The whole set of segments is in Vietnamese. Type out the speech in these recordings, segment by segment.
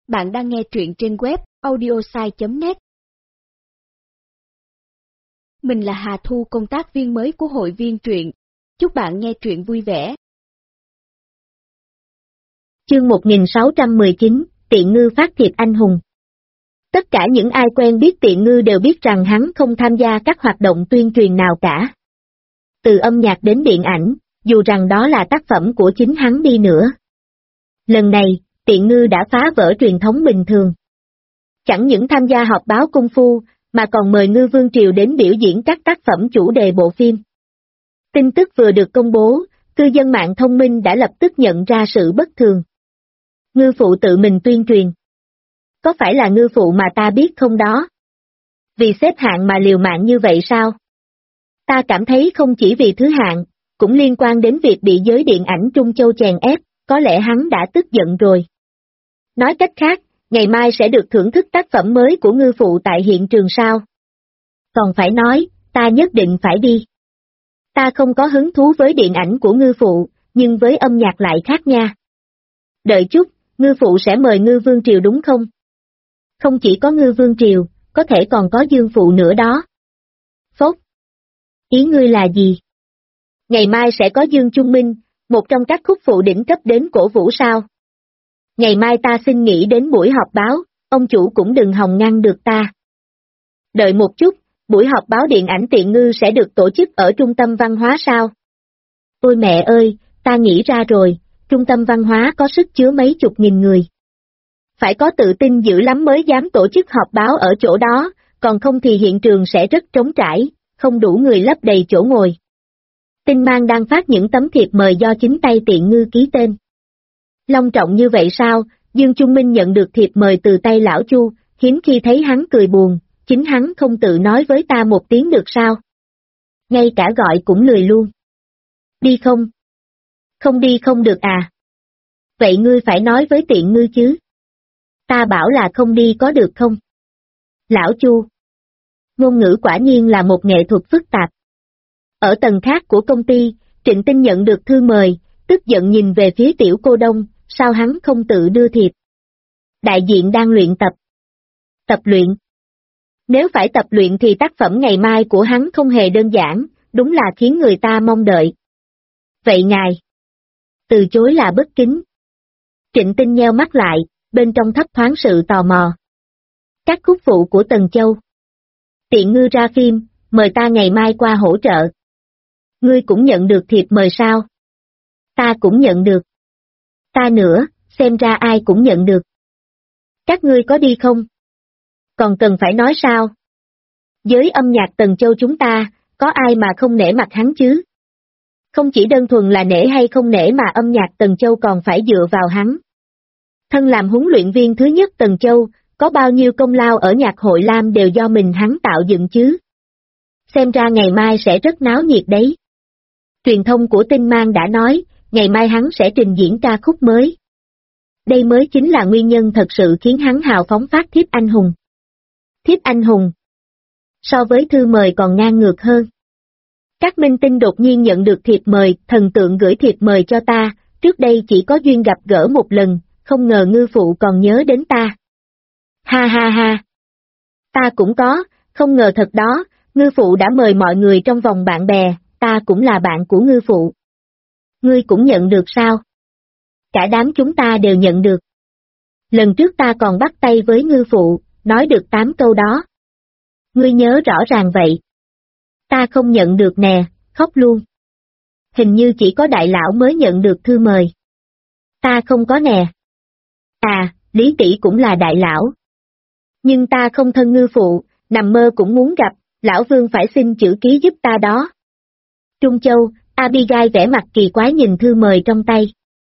Bạn đang nghe truyện trên web audiosai.net. Mình là Hà Thu, công tác viên mới của hội viên truyện. Chúc bạn nghe truyện vui vẻ. Chương 1619, Tiện Ngư phát thiệp anh hùng. Tất cả những ai quen biết Tiện Ngư đều biết rằng hắn không tham gia các hoạt động tuyên truyền nào cả. Từ âm nhạc đến điện ảnh, dù rằng đó là tác phẩm của chính hắn đi nữa. Lần này, Tiện Ngư đã phá vỡ truyền thống bình thường. Chẳng những tham gia họp báo cung phu, mà còn mời Ngư Vương Triều đến biểu diễn các tác phẩm chủ đề bộ phim. Tin tức vừa được công bố, cư dân mạng thông minh đã lập tức nhận ra sự bất thường. Ngư phụ tự mình tuyên truyền. Có phải là ngư phụ mà ta biết không đó? Vì xếp hạng mà liều mạng như vậy sao? Ta cảm thấy không chỉ vì thứ hạng, cũng liên quan đến việc bị giới điện ảnh Trung Châu chèn ép, có lẽ hắn đã tức giận rồi. Nói cách khác, ngày mai sẽ được thưởng thức tác phẩm mới của ngư phụ tại hiện trường sao? Còn phải nói, ta nhất định phải đi. Ta không có hứng thú với điện ảnh của ngư phụ, nhưng với âm nhạc lại khác nha. Đợi chút, ngư phụ sẽ mời Ngư Vương Triều đúng không? Không chỉ có Ngư Vương Triều, có thể còn có Dương phụ nữa đó. Phốt. Ý ngươi là gì? Ngày mai sẽ có Dương Trung Minh, một trong các khúc phụ đỉnh cấp đến cổ vũ sao? Ngày mai ta xin nghỉ đến buổi họp báo, ông chủ cũng đừng hòng ngăn được ta. Đợi một chút, buổi họp báo điện ảnh Tiện Ngư sẽ được tổ chức ở trung tâm văn hóa sao? Ôi mẹ ơi, ta nghĩ ra rồi, trung tâm văn hóa có sức chứa mấy chục nghìn người. Phải có tự tin dữ lắm mới dám tổ chức họp báo ở chỗ đó, còn không thì hiện trường sẽ rất trống trải, không đủ người lấp đầy chỗ ngồi. Tinh Mang đang phát những tấm thiệp mời do chính tay Tiện Ngư ký tên. Long trọng như vậy sao? Dương Trung Minh nhận được thiệp mời từ tay lão Chu, hiếm khi thấy hắn cười buồn, chính hắn không tự nói với ta một tiếng được sao? Ngay cả gọi cũng lười luôn. Đi không? Không đi không được à? Vậy ngươi phải nói với Tiện Ngư chứ. Ta bảo là không đi có được không? Lão Chu. Ngôn ngữ quả nhiên là một nghệ thuật phức tạp. Ở tầng khác của công ty, Trịnh Tinh nhận được thư mời, tức giận nhìn về phía Tiểu Cô Đông, sao hắn không tự đưa thiệp? Đại diện đang luyện tập. Tập luyện. Nếu phải tập luyện thì tác phẩm ngày mai của hắn không hề đơn giản, đúng là khiến người ta mong đợi. Vậy ngài? Từ chối là bất kính. Trịnh Tinh nheo mắt lại, bên trong thấp thoáng sự tò mò. Các khúc phụ của Tần Châu. Tiện Ngư ra phim, mời ta ngày mai qua hỗ trợ. Ngươi cũng nhận được thiệp mời sao? Ta cũng nhận được. Ta nữa, xem ra ai cũng nhận được. Các ngươi có đi không? Còn cần phải nói sao? Giới âm nhạc Tần Châu chúng ta, có ai mà không nể mặt hắn chứ? Không chỉ đơn thuần là nể hay không nể mà âm nhạc Tần Châu còn phải dựa vào hắn. Thân làm huấn luyện viên thứ nhất Tần Châu, có bao nhiêu công lao ở nhạc hội Lam đều do mình hắn tạo dựng chứ. Xem ra ngày mai sẽ rất náo nhiệt đấy. Truyền thông của Tinh Mang đã nói, ngày mai hắn sẽ trình diễn ca khúc mới. Đây mới chính là nguyên nhân thật sự khiến hắn hào phóng phát thiếp anh hùng. Thiếp anh hùng. So với thư mời còn ngang ngược hơn. Các minh tinh đột nhiên nhận được thiệp mời, thần tượng gửi thiệp mời cho ta, trước đây chỉ có duyên gặp gỡ một lần, không ngờ ngư phụ còn nhớ đến ta. Ha ha ha. Ta cũng có, không ngờ thật đó, ngư phụ đã mời mọi người trong vòng bạn bè, ta cũng là bạn của ngư phụ. Ngươi cũng nhận được sao? Cả đám chúng ta đều nhận được. Lần trước ta còn bắt tay với ngư phụ, nói được 8 câu đó. Ngươi nhớ rõ ràng vậy. Ta không nhận được nè, khóc luôn. Hình như chỉ có đại lão mới nhận được thư mời. Ta không có nè. À, Lý Tỷ cũng là đại lão. Nhưng ta không thân ngư phụ, nằm mơ cũng muốn gặp, lão Vương phải xin chữ ký giúp ta đó. Trung Châu, Abigail vẻ mặt kỳ quái nhìn thư mời trong tay.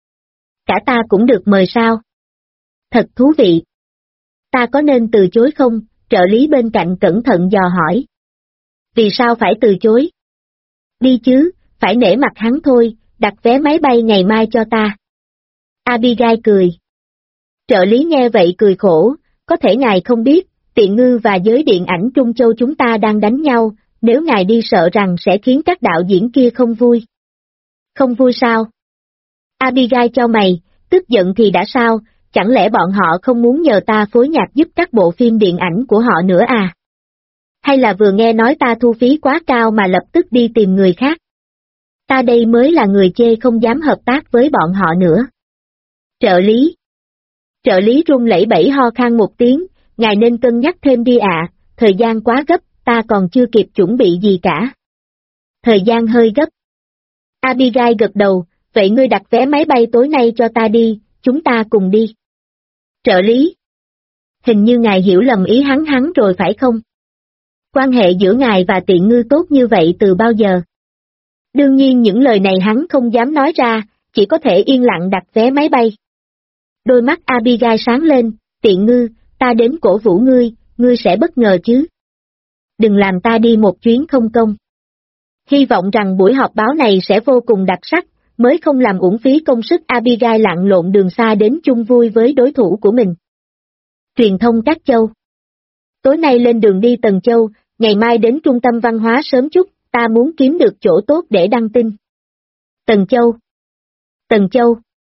Cả ta cũng được mời sao? Thật thú vị. Ta có nên từ chối không? Trợ lý bên cạnh cẩn thận dò hỏi. Vì sao phải từ chối? Đi chứ, phải nể mặt hắn thôi, đặt vé máy bay ngày mai cho ta. Abigail cười. Trợ lý nghe vậy cười khổ, có thể ngài không biết, Tiện Ngư và giới điện ảnh Trung Châu chúng ta đang đánh nhau, nếu ngài đi sợ rằng sẽ khiến các đạo diễn kia không vui. Không vui sao? Abigail cho mày, tức giận thì đã sao, chẳng lẽ bọn họ không muốn nhờ ta phối nhạc giúp các bộ phim điện ảnh của họ nữa à? Hay là vừa nghe nói ta thu phí quá cao mà lập tức đi tìm người khác? Ta đây mới là người chê không dám hợp tác với bọn họ nữa. Trợ lý. Trợ lý run lẩy bẩy ho khan một tiếng, ngài nên cân nhắc thêm đi ạ, thời gian quá gấp, ta còn chưa kịp chuẩn bị gì cả. Thời gian hơi gấp. Abigail gật đầu, vậy ngươi đặt vé máy bay tối nay cho ta đi, chúng ta cùng đi. Trợ lý. Hình như ngài hiểu lầm ý hắn rồi phải không? Quan hệ giữa ngài và Tiện Ngư tốt như vậy từ bao giờ? Đương nhiên những lời này hắn không dám nói ra, chỉ có thể yên lặng đặt vé máy bay. Đôi mắt Abigail sáng lên, Tiện Ngư, ta đến cổ vũ ngươi sẽ bất ngờ chứ. Đừng làm ta đi một chuyến không công. Hy vọng rằng buổi họp báo này sẽ vô cùng đặc sắc, mới không làm uổng phí công sức Abigail lặn lộn đường xa đến chung vui với đối thủ của mình. Truyền thông Các Châu. Tối nay lên đường đi Tần Châu, ngày mai đến trung tâm văn hóa sớm chút, ta muốn kiếm được chỗ tốt để đăng tin. Tần Châu. Tần Châu.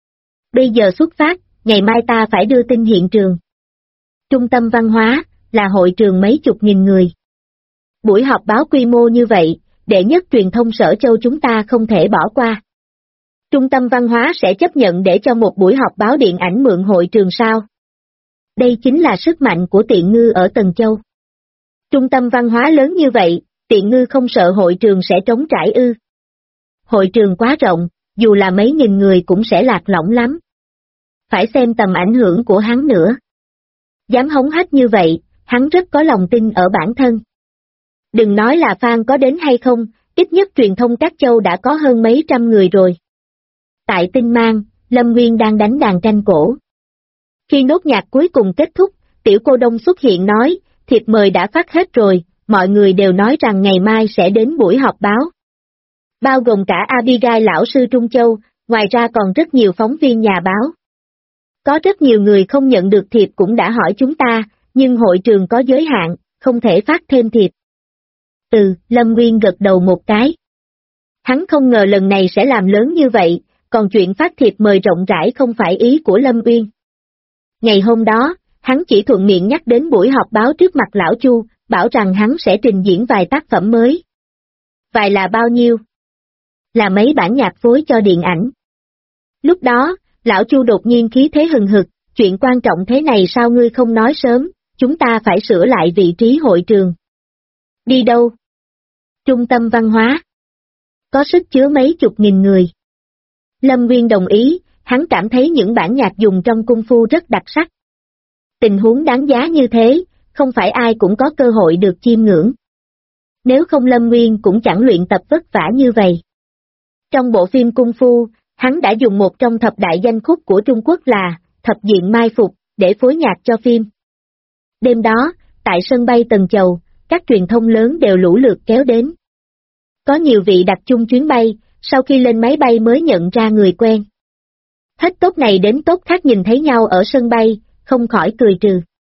Bây giờ xuất phát, ngày mai ta phải đưa tin hiện trường. Trung tâm văn hóa, là hội trường mấy chục nghìn người. Buổi họp báo quy mô như vậy, đệ nhất truyền thông Sở Châu chúng ta không thể bỏ qua. Trung tâm văn hóa sẽ chấp nhận để cho một buổi họp báo điện ảnh mượn hội trường sao? Đây chính là sức mạnh của Tiện Ngư ở Tần Châu. Trung tâm văn hóa lớn như vậy, Tiện Ngư không sợ hội trường sẽ trống trải ư? Hội trường quá rộng, dù là mấy nghìn người cũng sẽ lạc lõng lắm. Phải xem tầm ảnh hưởng của hắn nữa. Dám hống hách như vậy, hắn rất có lòng tin ở bản thân. Đừng nói là fan có đến hay không, ít nhất truyền thông Các Châu đã có hơn mấy trăm người rồi. Tại Tinh Mang, Lâm Nguyên đang đánh đàn tranh cổ. Khi nốt nhạc cuối cùng kết thúc, Tiểu Cô Đông xuất hiện nói, thiệp mời đã phát hết rồi, mọi người đều nói rằng ngày mai sẽ đến buổi họp báo. Bao gồm cả Abigail lão sư Trung Châu, ngoài ra còn rất nhiều phóng viên nhà báo. Có rất nhiều người không nhận được thiệp cũng đã hỏi chúng ta, nhưng hội trường có giới hạn, không thể phát thêm thiệp. Lâm Nguyên gật đầu một cái. Hắn không ngờ lần này sẽ làm lớn như vậy, còn chuyện phát thiệp mời rộng rãi không phải ý của Lâm Uyên. Ngày hôm đó, hắn chỉ thuận miệng nhắc đến buổi họp báo trước mặt lão Chu, bảo rằng hắn sẽ trình diễn vài tác phẩm mới. Vài là bao nhiêu? Là mấy bản nhạc phối cho điện ảnh. Lúc đó, lão Chu đột nhiên khí thế hừng hực, chuyện quan trọng thế này sao ngươi không nói sớm, chúng ta phải sửa lại vị trí hội trường. Đi đâu? Trung tâm văn hóa. Có sức chứa mấy chục nghìn người. Lâm Nguyên đồng ý, hắn cảm thấy những bản nhạc dùng trong cung phu rất đặc sắc. Tình huống đáng giá như thế, không phải ai cũng có cơ hội được chiêm ngưỡng. Nếu không Lâm Nguyên cũng chẳng luyện tập vất vả như vậy. Trong bộ phim cung phu, hắn đã dùng một trong thập đại danh khúc của Trung Quốc là Thập Diện Mai Phục để phối nhạc cho phim. Đêm đó, tại sân bay Tần Châu, các truyền thông lớn đều lũ lượt kéo đến. Có nhiều vị đặt chung chuyến bay, sau khi lên máy bay mới nhận ra người quen. Hết tốt này đến tốt khác nhìn thấy nhau ở sân bay, không khỏi cười trừ.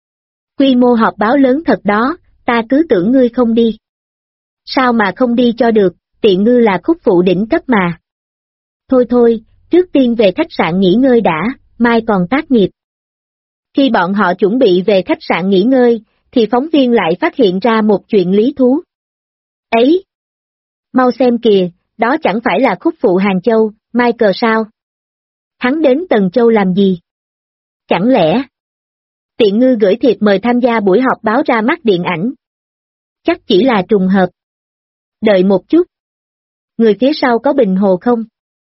Quy mô họp báo lớn thật đó, ta cứ tưởng ngươi không đi. Sao mà không đi cho được, Tiện Ngư là khúc phụ đỉnh cấp mà. Thôi, trước tiên về khách sạn nghỉ ngơi đã, mai còn tác nghiệp. Khi bọn họ chuẩn bị về khách sạn nghỉ ngơi, thì phóng viên lại phát hiện ra một chuyện lý thú. Ấy! Mau xem kìa, đó chẳng phải là khúc phụ Hàng Châu, Michael sao? Hắn đến Tần Châu làm gì? Chẳng lẽ? Tiện Ngư gửi thiệp mời tham gia buổi họp báo ra mắt điện ảnh. Chắc chỉ là trùng hợp. Đợi một chút. Người phía sau có Bình Hồ không?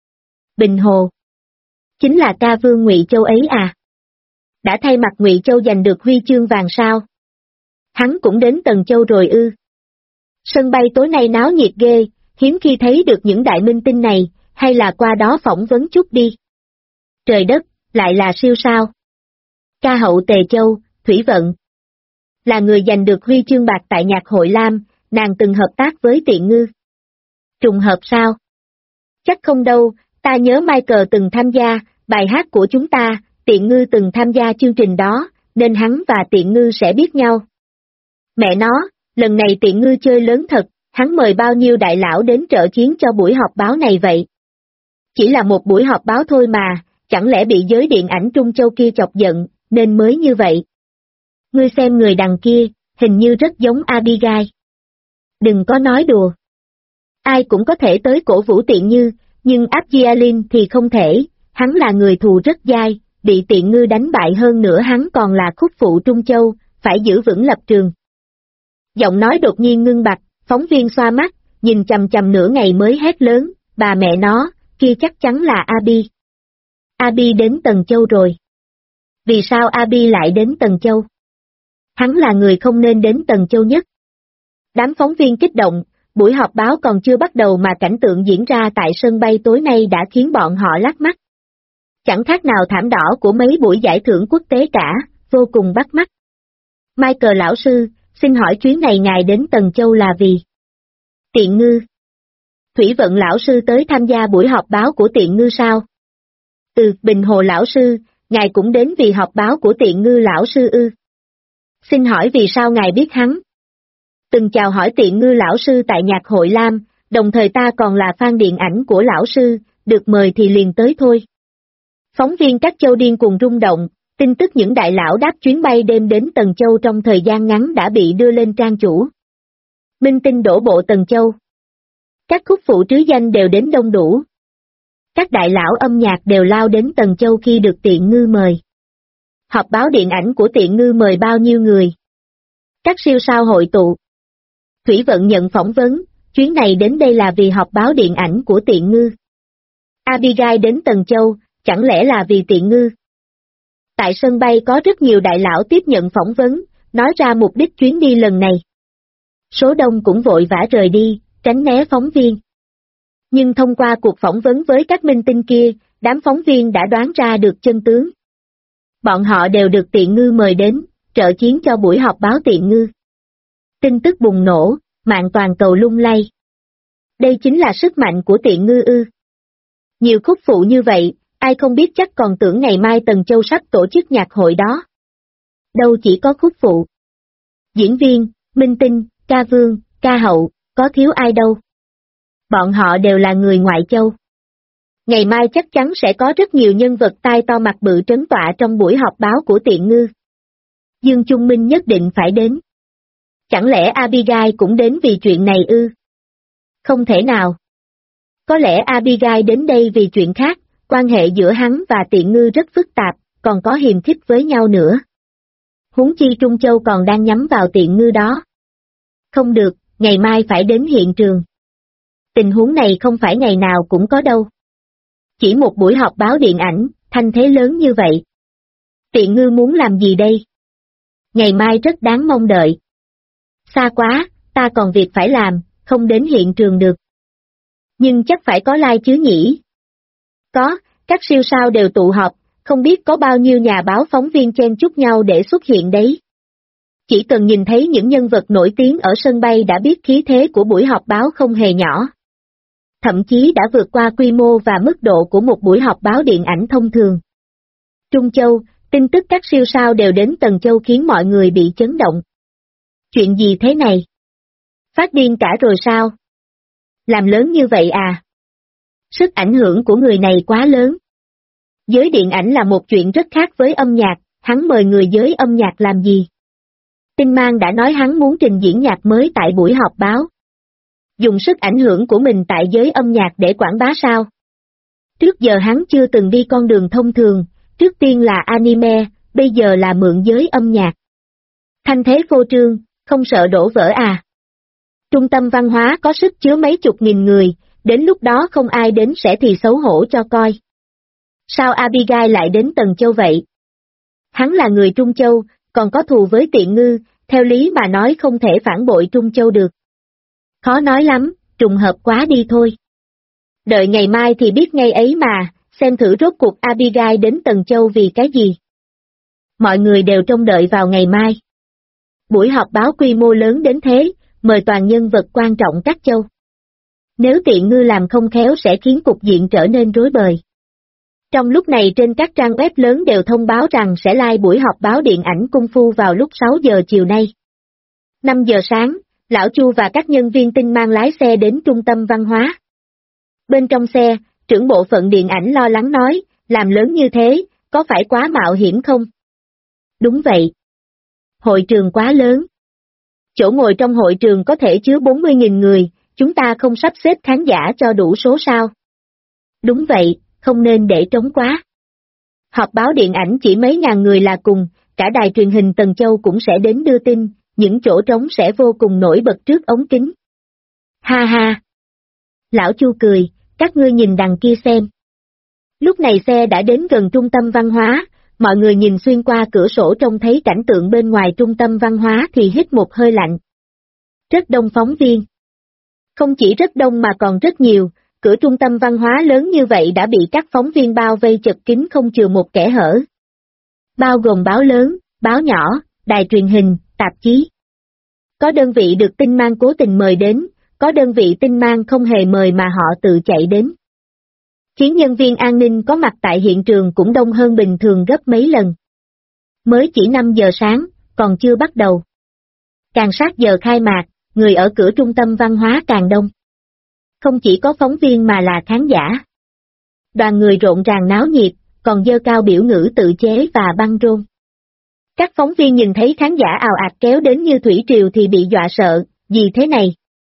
Bình Hồ. Chính là ca vương Ngụy Châu ấy à? Đã thay mặt Ngụy Châu giành được huy chương vàng sao? Hắn cũng đến Tần Châu rồi ư? Sân bay tối nay náo nhiệt ghê, hiếm khi thấy được những đại minh tinh này, hay là qua đó phỏng vấn chút đi. Trời đất, lại là siêu sao? Ca hậu Tề Châu, Thủy Vận. Là người giành được huy chương bạc tại Nhạc hội Lam, nàng từng hợp tác với Tiện Ngư. Trùng hợp sao? Chắc không đâu, ta nhớ Michael từng tham gia, bài hát của chúng ta, Tiện Ngư từng tham gia chương trình đó, nên hắn và Tiện Ngư sẽ biết nhau. Mẹ nó, lần này Tiện Ngư chơi lớn thật, hắn mời bao nhiêu đại lão đến trợ chiến cho buổi họp báo này vậy? Chỉ là một buổi họp báo thôi mà, chẳng lẽ bị giới điện ảnh Trung Châu kia chọc giận, nên mới như vậy. Ngươi xem người đằng kia, hình như rất giống Abigail. Đừng có nói đùa. Ai cũng có thể tới cổ vũ Tiện Ngư, nhưng Abdialin thì không thể, hắn là người thù rất dai, bị Tiện Ngư đánh bại hơn nữa hắn còn là khúc phụ Trung Châu, phải giữ vững lập trường. Giọng nói đột nhiên ngưng bặt, phóng viên xoa mắt, nhìn chằm chằm nửa ngày mới hét lớn, bà mẹ nó, kia chắc chắn là Abi. Abi đến Tần Châu rồi. Vì sao Abi lại đến Tần Châu? Hắn là người không nên đến Tần Châu nhất. Đám phóng viên kích động, buổi họp báo còn chưa bắt đầu mà cảnh tượng diễn ra tại sân bay tối nay đã khiến bọn họ lác mắt. Chẳng khác nào thảm đỏ của mấy buổi giải thưởng quốc tế cả, vô cùng bắt mắt. Michael lão sư, xin hỏi chuyến này ngài đến Tần Châu là vì? Tiện Ngư. Thủy Vận lão sư tới tham gia buổi họp báo của Tiện Ngư sao? Bình Hồ lão sư, ngài cũng đến vì họp báo của Tiện Ngư lão sư ư? Xin hỏi vì sao ngài biết hắn? Từng chào hỏi Tiện Ngư lão sư tại nhạc hội Lam, đồng thời ta còn là fan điện ảnh của lão sư, được mời thì liền tới thôi. Phóng viên các châu điên cuồng rung động, tin tức những đại lão đáp chuyến bay đêm đến Tần Châu trong thời gian ngắn đã bị đưa lên trang chủ. Minh tinh đổ bộ Tần Châu. Các khúc phụ trứ danh đều đến đông đủ. Các đại lão âm nhạc đều lao đến Tần Châu khi được Tiện Ngư mời. Họp báo điện ảnh của Tiện Ngư mời bao nhiêu người? Các siêu sao hội tụ. Thủy Vận nhận phỏng vấn, chuyến này đến đây là vì họp báo điện ảnh của Tiện Ngư. Abigail đến Tần Châu, chẳng lẽ là vì Tiện Ngư? Tại sân bay có rất nhiều đại lão tiếp nhận phỏng vấn, nói ra mục đích chuyến đi lần này. Số đông cũng vội vã rời đi, tránh né phóng viên. Nhưng thông qua cuộc phỏng vấn với các minh tinh kia, đám phóng viên đã đoán ra được chân tướng. Bọn họ đều được Tiện Ngư mời đến, trợ chiến cho buổi họp báo Tiện Ngư. Tin tức bùng nổ, mạng toàn cầu lung lay. Đây chính là sức mạnh của Tiện Ngư ư? Nhiều khúc phụ như vậy, ai không biết chắc còn tưởng ngày mai Tần Châu sắp tổ chức nhạc hội đó. Đâu chỉ có khúc phụ. Diễn viên, minh tinh, ca vương, ca hậu, có thiếu ai đâu. Bọn họ đều là người ngoại châu. Ngày mai chắc chắn sẽ có rất nhiều nhân vật tai to mặt bự trấn tọa trong buổi họp báo của Tiện Ngư. Dương Trung Minh nhất định phải đến. Chẳng lẽ Abigail cũng đến vì chuyện này ư? Không thể nào. Có lẽ Abigail đến đây vì chuyện khác, quan hệ giữa hắn và Tiện Ngư rất phức tạp, còn có hiềm khích với nhau nữa. Huống chi Trung Châu còn đang nhắm vào Tiện Ngư đó. Không được, ngày mai phải đến hiện trường. Tình huống này không phải ngày nào cũng có đâu. Chỉ một buổi họp báo điện ảnh, thanh thế lớn như vậy. Tiện Ngư muốn làm gì đây? Ngày mai rất đáng mong đợi. Xa quá, ta còn việc phải làm, không đến hiện trường được. Nhưng chắc phải có like chứ nhỉ? Có, các siêu sao đều tụ họp, không biết có bao nhiêu nhà báo phóng viên chen chúc nhau để xuất hiện đấy. Chỉ cần nhìn thấy những nhân vật nổi tiếng ở sân bay đã biết khí thế của buổi họp báo không hề nhỏ. Thậm chí đã vượt qua quy mô và mức độ của một buổi họp báo điện ảnh thông thường. Trung Châu, tin tức các siêu sao đều đến Tần Châu khiến mọi người bị chấn động. Chuyện gì thế này? Phát điên cả rồi sao? Làm lớn như vậy à? Sức ảnh hưởng của người này quá lớn. Giới điện ảnh là một chuyện rất khác với âm nhạc, hắn mời người giới âm nhạc làm gì? Tinh Mang đã nói hắn muốn trình diễn nhạc mới tại buổi họp báo. Dùng sức ảnh hưởng của mình tại giới âm nhạc để quảng bá sao? Trước giờ hắn chưa từng đi con đường thông thường, trước tiên là anime, bây giờ là mượn giới âm nhạc. Thanh thế phô trương, không sợ đổ vỡ à? Trung tâm văn hóa có sức chứa mấy chục nghìn người, đến lúc đó không ai đến sẽ thì xấu hổ cho coi. Sao Abigail lại đến Tần Châu vậy? Hắn là người Trung Châu, còn có thù với Tiện Ngư, theo lý mà nói không thể phản bội Trung Châu được. Khó nói lắm, trùng hợp quá đi thôi. Đợi ngày mai thì biết ngay ấy mà, xem thử rốt cuộc Abigail đến Tần Châu vì cái gì. Mọi người đều trông đợi vào ngày mai. Buổi họp báo quy mô lớn đến thế, mời toàn nhân vật quan trọng các châu. Nếu Tiện Ngư làm không khéo sẽ khiến cục diện trở nên rối bời. Trong lúc này trên các trang web lớn đều thông báo rằng sẽ live buổi họp báo điện ảnh Cung Phu vào lúc 6 giờ chiều nay. 5 giờ sáng, Lão Chu và các nhân viên Tinh Mang lái xe đến trung tâm văn hóa. Bên trong xe, trưởng bộ phận điện ảnh lo lắng nói, làm lớn như thế, có phải quá mạo hiểm không? Đúng vậy. Hội trường quá lớn. Chỗ ngồi trong hội trường có thể chứa 40.000 người, chúng ta không sắp xếp khán giả cho đủ số sao? Đúng vậy, không nên để trống quá. Họp báo điện ảnh chỉ mấy ngàn người là cùng, cả đài truyền hình Tần Châu cũng sẽ đến đưa tin, những chỗ trống sẽ vô cùng nổi bật trước ống kính. Ha ha! Lão Chu cười, các ngươi nhìn đằng kia xem. Lúc này xe đã đến gần trung tâm văn hóa, mọi người nhìn xuyên qua cửa sổ trông thấy cảnh tượng bên ngoài trung tâm văn hóa thì hít một hơi lạnh. Rất đông phóng viên. Không chỉ rất đông mà còn rất nhiều, cửa trung tâm văn hóa lớn như vậy đã bị các phóng viên bao vây chật kín không chừa một kẽ hở. Bao gồm báo lớn, báo nhỏ, đài truyền hình, tạp chí. Có đơn vị được tin mang cố tình mời đến, có đơn vị tin mang không hề mời mà họ tự chạy đến. Khiến nhân viên an ninh có mặt tại hiện trường cũng đông hơn bình thường gấp mấy lần. Mới chỉ 5 giờ sáng, còn chưa bắt đầu. Càng sát giờ khai mạc, người ở cửa trung tâm văn hóa càng đông. Không chỉ có phóng viên mà là khán giả. Đoàn người rộn ràng náo nhiệt, còn giơ cao biểu ngữ tự chế và băng rôn. Các phóng viên nhìn thấy khán giả ào ạt kéo đến như thủy triều thì bị dọa sợ, gì thế này?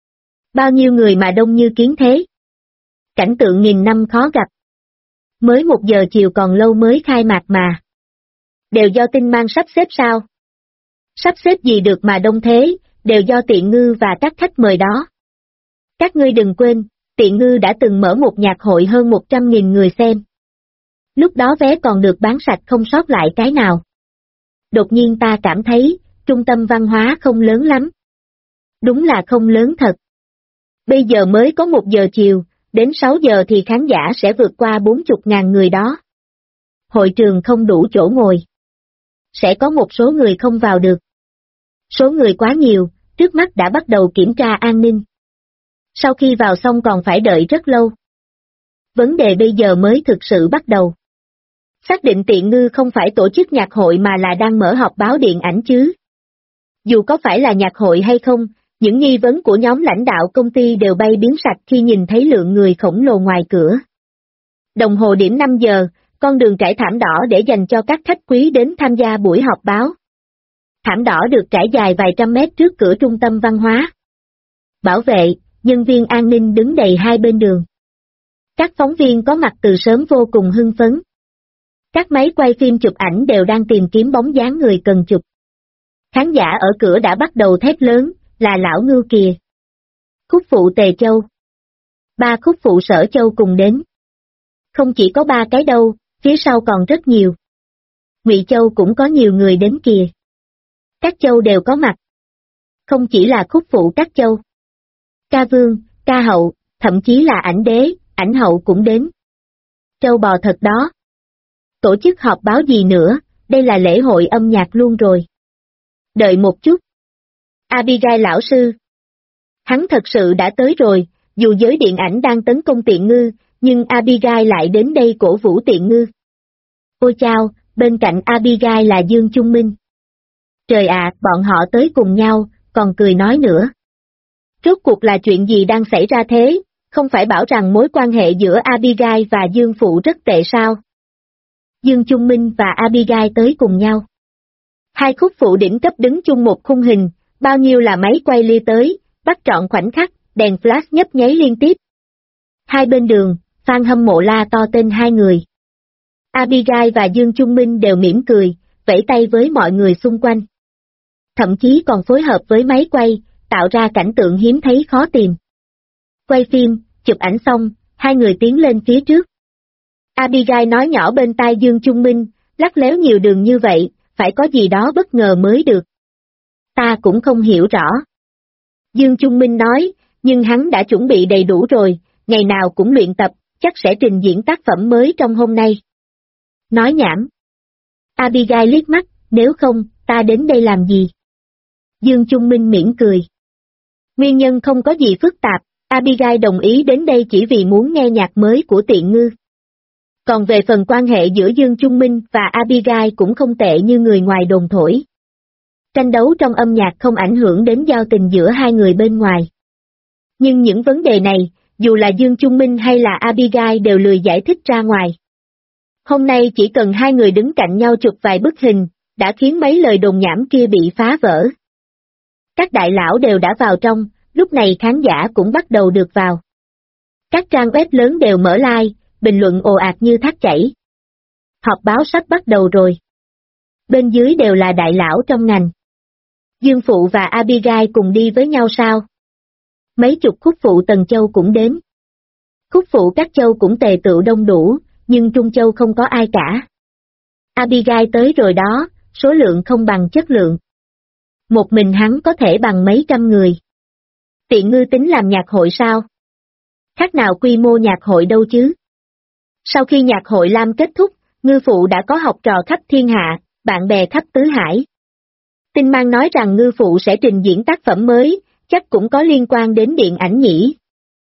Bao nhiêu người mà đông như kiến thế? Cảnh tượng nghìn năm khó gặp. Mới 1 giờ chiều còn lâu mới khai mạc mà. Đều do tin mang sắp xếp sao? Sắp xếp gì được mà đông thế, đều do Tiện Ngư và các khách mời đó. Các ngươi đừng quên, Tiện Ngư đã từng mở một nhạc hội hơn 100.000 người xem. Lúc đó vé còn được bán sạch không sót lại cái nào. Đột nhiên ta cảm thấy, trung tâm văn hóa không lớn lắm. Đúng là không lớn thật. Bây giờ mới có 1 giờ chiều, đến 6 giờ thì khán giả sẽ vượt qua 40.000 người đó. Hội trường không đủ chỗ ngồi. Sẽ có một số người không vào được. Số người quá nhiều, trước mắt đã bắt đầu kiểm tra an ninh. Sau khi vào xong còn phải đợi rất lâu. Vấn đề bây giờ mới thực sự bắt đầu. Xác định Tiện Ngư không phải tổ chức nhạc hội mà là đang mở họp báo điện ảnh chứ. Dù có phải là nhạc hội hay không, những nghi vấn của nhóm lãnh đạo công ty đều bay biến sạch khi nhìn thấy lượng người khổng lồ ngoài cửa. Đồng hồ điểm 5 giờ, con đường trải thảm đỏ để dành cho các khách quý đến tham gia buổi họp báo. Thảm đỏ được trải dài vài trăm mét trước cửa trung tâm văn hóa. Bảo vệ, nhân viên an ninh đứng đầy hai bên đường. Các phóng viên có mặt từ sớm vô cùng hưng phấn. Các máy quay phim chụp ảnh đều đang tìm kiếm bóng dáng người cần chụp. Khán giả ở cửa đã bắt đầu thét lớn, là lão Ngưu kìa. Khúc phụ Tề Châu. 3 khúc phụ Sở Châu cùng đến. Không chỉ có 3 cái đâu, phía sau còn rất nhiều. Ngụy Châu cũng có nhiều người đến kìa. Các châu đều có mặt. Không chỉ là khúc phụ các châu. Ca Vương, Ca Hậu, thậm chí là ảnh đế, ảnh hậu cũng đến. Trâu bò thật đó. Tổ chức họp báo gì nữa, đây là lễ hội âm nhạc luôn rồi. Đợi một chút. Abigail lão sư. Hắn thật sự đã tới rồi, dù giới điện ảnh đang tấn công Tiện Ngư, nhưng Abigail lại đến đây cổ vũ Tiện Ngư. Ôi chao, bên cạnh Abigail là Dương Trung Minh. Trời ạ, bọn họ tới cùng nhau, còn cười nói nữa. Rốt cuộc là chuyện gì đang xảy ra thế, không phải bảo rằng mối quan hệ giữa Abigail và Dương Phụ rất tệ sao? Dương Trung Minh và Abigail tới cùng nhau. 2 khúc phụ đỉnh cấp đứng chung một khung hình, bao nhiêu là máy quay lia tới, bắt trọn khoảnh khắc, đèn flash nhấp nháy liên tiếp. Hai bên đường, fan hâm mộ la to tên hai người. Abigail và Dương Trung Minh đều mỉm cười, vẫy tay với mọi người xung quanh. Thậm chí còn phối hợp với máy quay, tạo ra cảnh tượng hiếm thấy khó tìm. Quay phim, chụp ảnh xong, hai người tiến lên phía trước. Abigail nói nhỏ bên tai Dương Trung Minh, lắc léo nhiều đường như vậy, phải có gì đó bất ngờ mới được. Ta cũng không hiểu rõ. Dương Trung Minh nói, nhưng hắn đã chuẩn bị đầy đủ rồi, ngày nào cũng luyện tập, chắc sẽ trình diễn tác phẩm mới trong hôm nay. Nói nhảm. Abigail liếc mắt, nếu không, ta đến đây làm gì? Dương Trung Minh mỉm cười. Nguyên nhân không có gì phức tạp, Abigail đồng ý đến đây chỉ vì muốn nghe nhạc mới của Tiện Ngư. Còn về phần quan hệ giữa Dương Trung Minh và Abigail cũng không tệ như người ngoài đồn thổi. Tranh đấu trong âm nhạc không ảnh hưởng đến giao tình giữa hai người bên ngoài. Nhưng những vấn đề này, dù là Dương Trung Minh hay là Abigail đều lười giải thích ra ngoài. Hôm nay chỉ cần hai người đứng cạnh nhau chụp vài bức hình, đã khiến mấy lời đồn nhảm kia bị phá vỡ. Các đại lão đều đã vào trong, lúc này khán giả cũng bắt đầu được vào. Các trang web lớn đều mở like, bình luận ồ ạt như thác chảy. Họp báo sắp bắt đầu rồi. Bên dưới đều là đại lão trong ngành. Dương Phụ và Abigail cùng đi với nhau sao? Mấy chục khúc phụ Tần Châu cũng đến. Khúc phụ các châu cũng tề tựu đông đủ, nhưng Trung Châu không có ai cả. Abigail tới rồi đó, số lượng không bằng chất lượng. Một mình hắn có thể bằng mấy trăm người. Tiện Ngư tính làm nhạc hội sao? Khác nào quy mô nhạc hội đâu chứ? Sau khi nhạc hội Lam kết thúc, Ngư Phụ đã có học trò khắp thiên hạ, bạn bè khắp tứ hải. Tin mang nói rằng Ngư Phụ sẽ trình diễn tác phẩm mới, chắc cũng có liên quan đến điện ảnh nhỉ.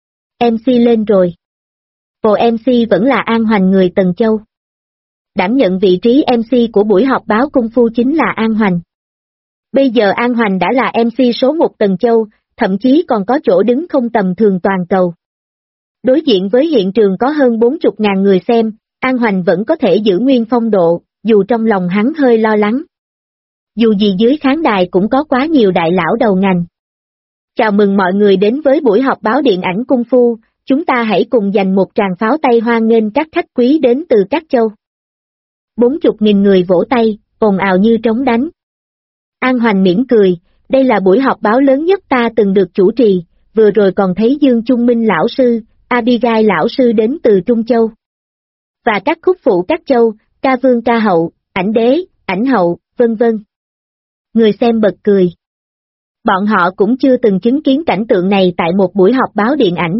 MC lên rồi. Bộ MC vẫn là An Hoành người Tần Châu. Đảm nhận vị trí MC của buổi họp báo Cung Phu chính là An Hoành. Bây giờ An Hoành đã là MC số 1 Tần Châu, thậm chí còn có chỗ đứng không tầm thường toàn cầu. Đối diện với hiện trường có hơn 40.000 người xem, An Hoành vẫn có thể giữ nguyên phong độ, dù trong lòng hắn hơi lo lắng. Dù gì dưới khán đài cũng có quá nhiều đại lão đầu ngành. Chào mừng mọi người đến với buổi họp báo điện ảnh Cung Phu, chúng ta hãy cùng dành một tràng pháo tay hoan nghênh các khách quý đến từ các châu. 40.000 người vỗ tay, ồn ào như trống đánh. An Hoành mỉm cười, đây là buổi họp báo lớn nhất ta từng được chủ trì, vừa rồi còn thấy Dương Trung Minh lão sư, Abigail lão sư đến từ Trung Châu. Và các khúc phụ các châu, ca vương ca hậu, ảnh đế, ảnh hậu, vân vân. Người xem bật cười. Bọn họ cũng chưa từng chứng kiến cảnh tượng này tại một buổi họp báo điện ảnh.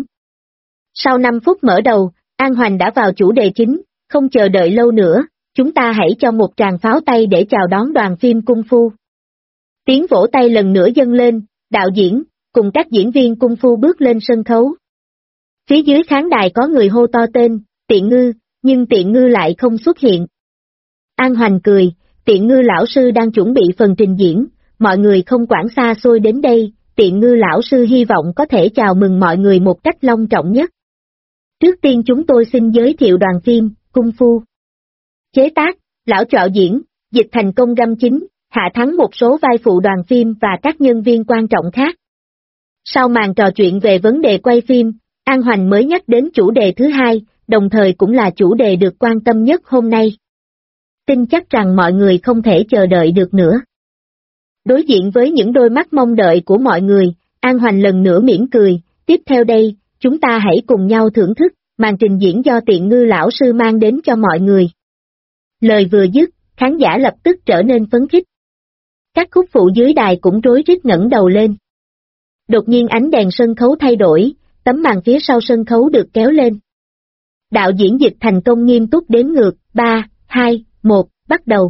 Sau 5 phút mở đầu, An Hoành đã vào chủ đề chính, không chờ đợi lâu nữa, chúng ta hãy cho một tràng pháo tay để chào đón đoàn phim Cung Phu. Tiếng vỗ tay lần nữa dâng lên, đạo diễn, cùng các diễn viên Cung Phu bước lên sân khấu. Phía dưới khán đài có người hô to tên, Tiện Ngư, nhưng Tiện Ngư lại không xuất hiện. An Hoành cười, Tiện Ngư lão sư đang chuẩn bị phần trình diễn, mọi người không quản xa xôi đến đây, Tiện Ngư lão sư hy vọng có thể chào mừng mọi người một cách long trọng nhất. Trước tiên chúng tôi xin giới thiệu đoàn phim, Cung Phu. Chế tác, lão trọ diễn, dịch thành công găm chính, hạ thắng một số vai phụ đoàn phim và các nhân viên quan trọng khác. Sau màn trò chuyện về vấn đề quay phim, An Hoành mới nhắc đến chủ đề thứ hai, đồng thời cũng là chủ đề được quan tâm nhất hôm nay. Tin chắc rằng mọi người không thể chờ đợi được nữa. Đối diện với những đôi mắt mong đợi của mọi người, An Hoành lần nữa mỉm cười, tiếp theo đây, chúng ta hãy cùng nhau thưởng thức màn trình diễn do Tiện Ngư lão sư mang đến cho mọi người. Lời vừa dứt, khán giả lập tức trở nên phấn khích. Các khúc phụ dưới đài cũng rối rít ngẩng đầu lên. Đột nhiên ánh đèn sân khấu thay đổi, tấm màn phía sau sân khấu được kéo lên. Đạo diễn Dịch Thành Công nghiêm túc đếm ngược, 3, 2, 1, bắt đầu.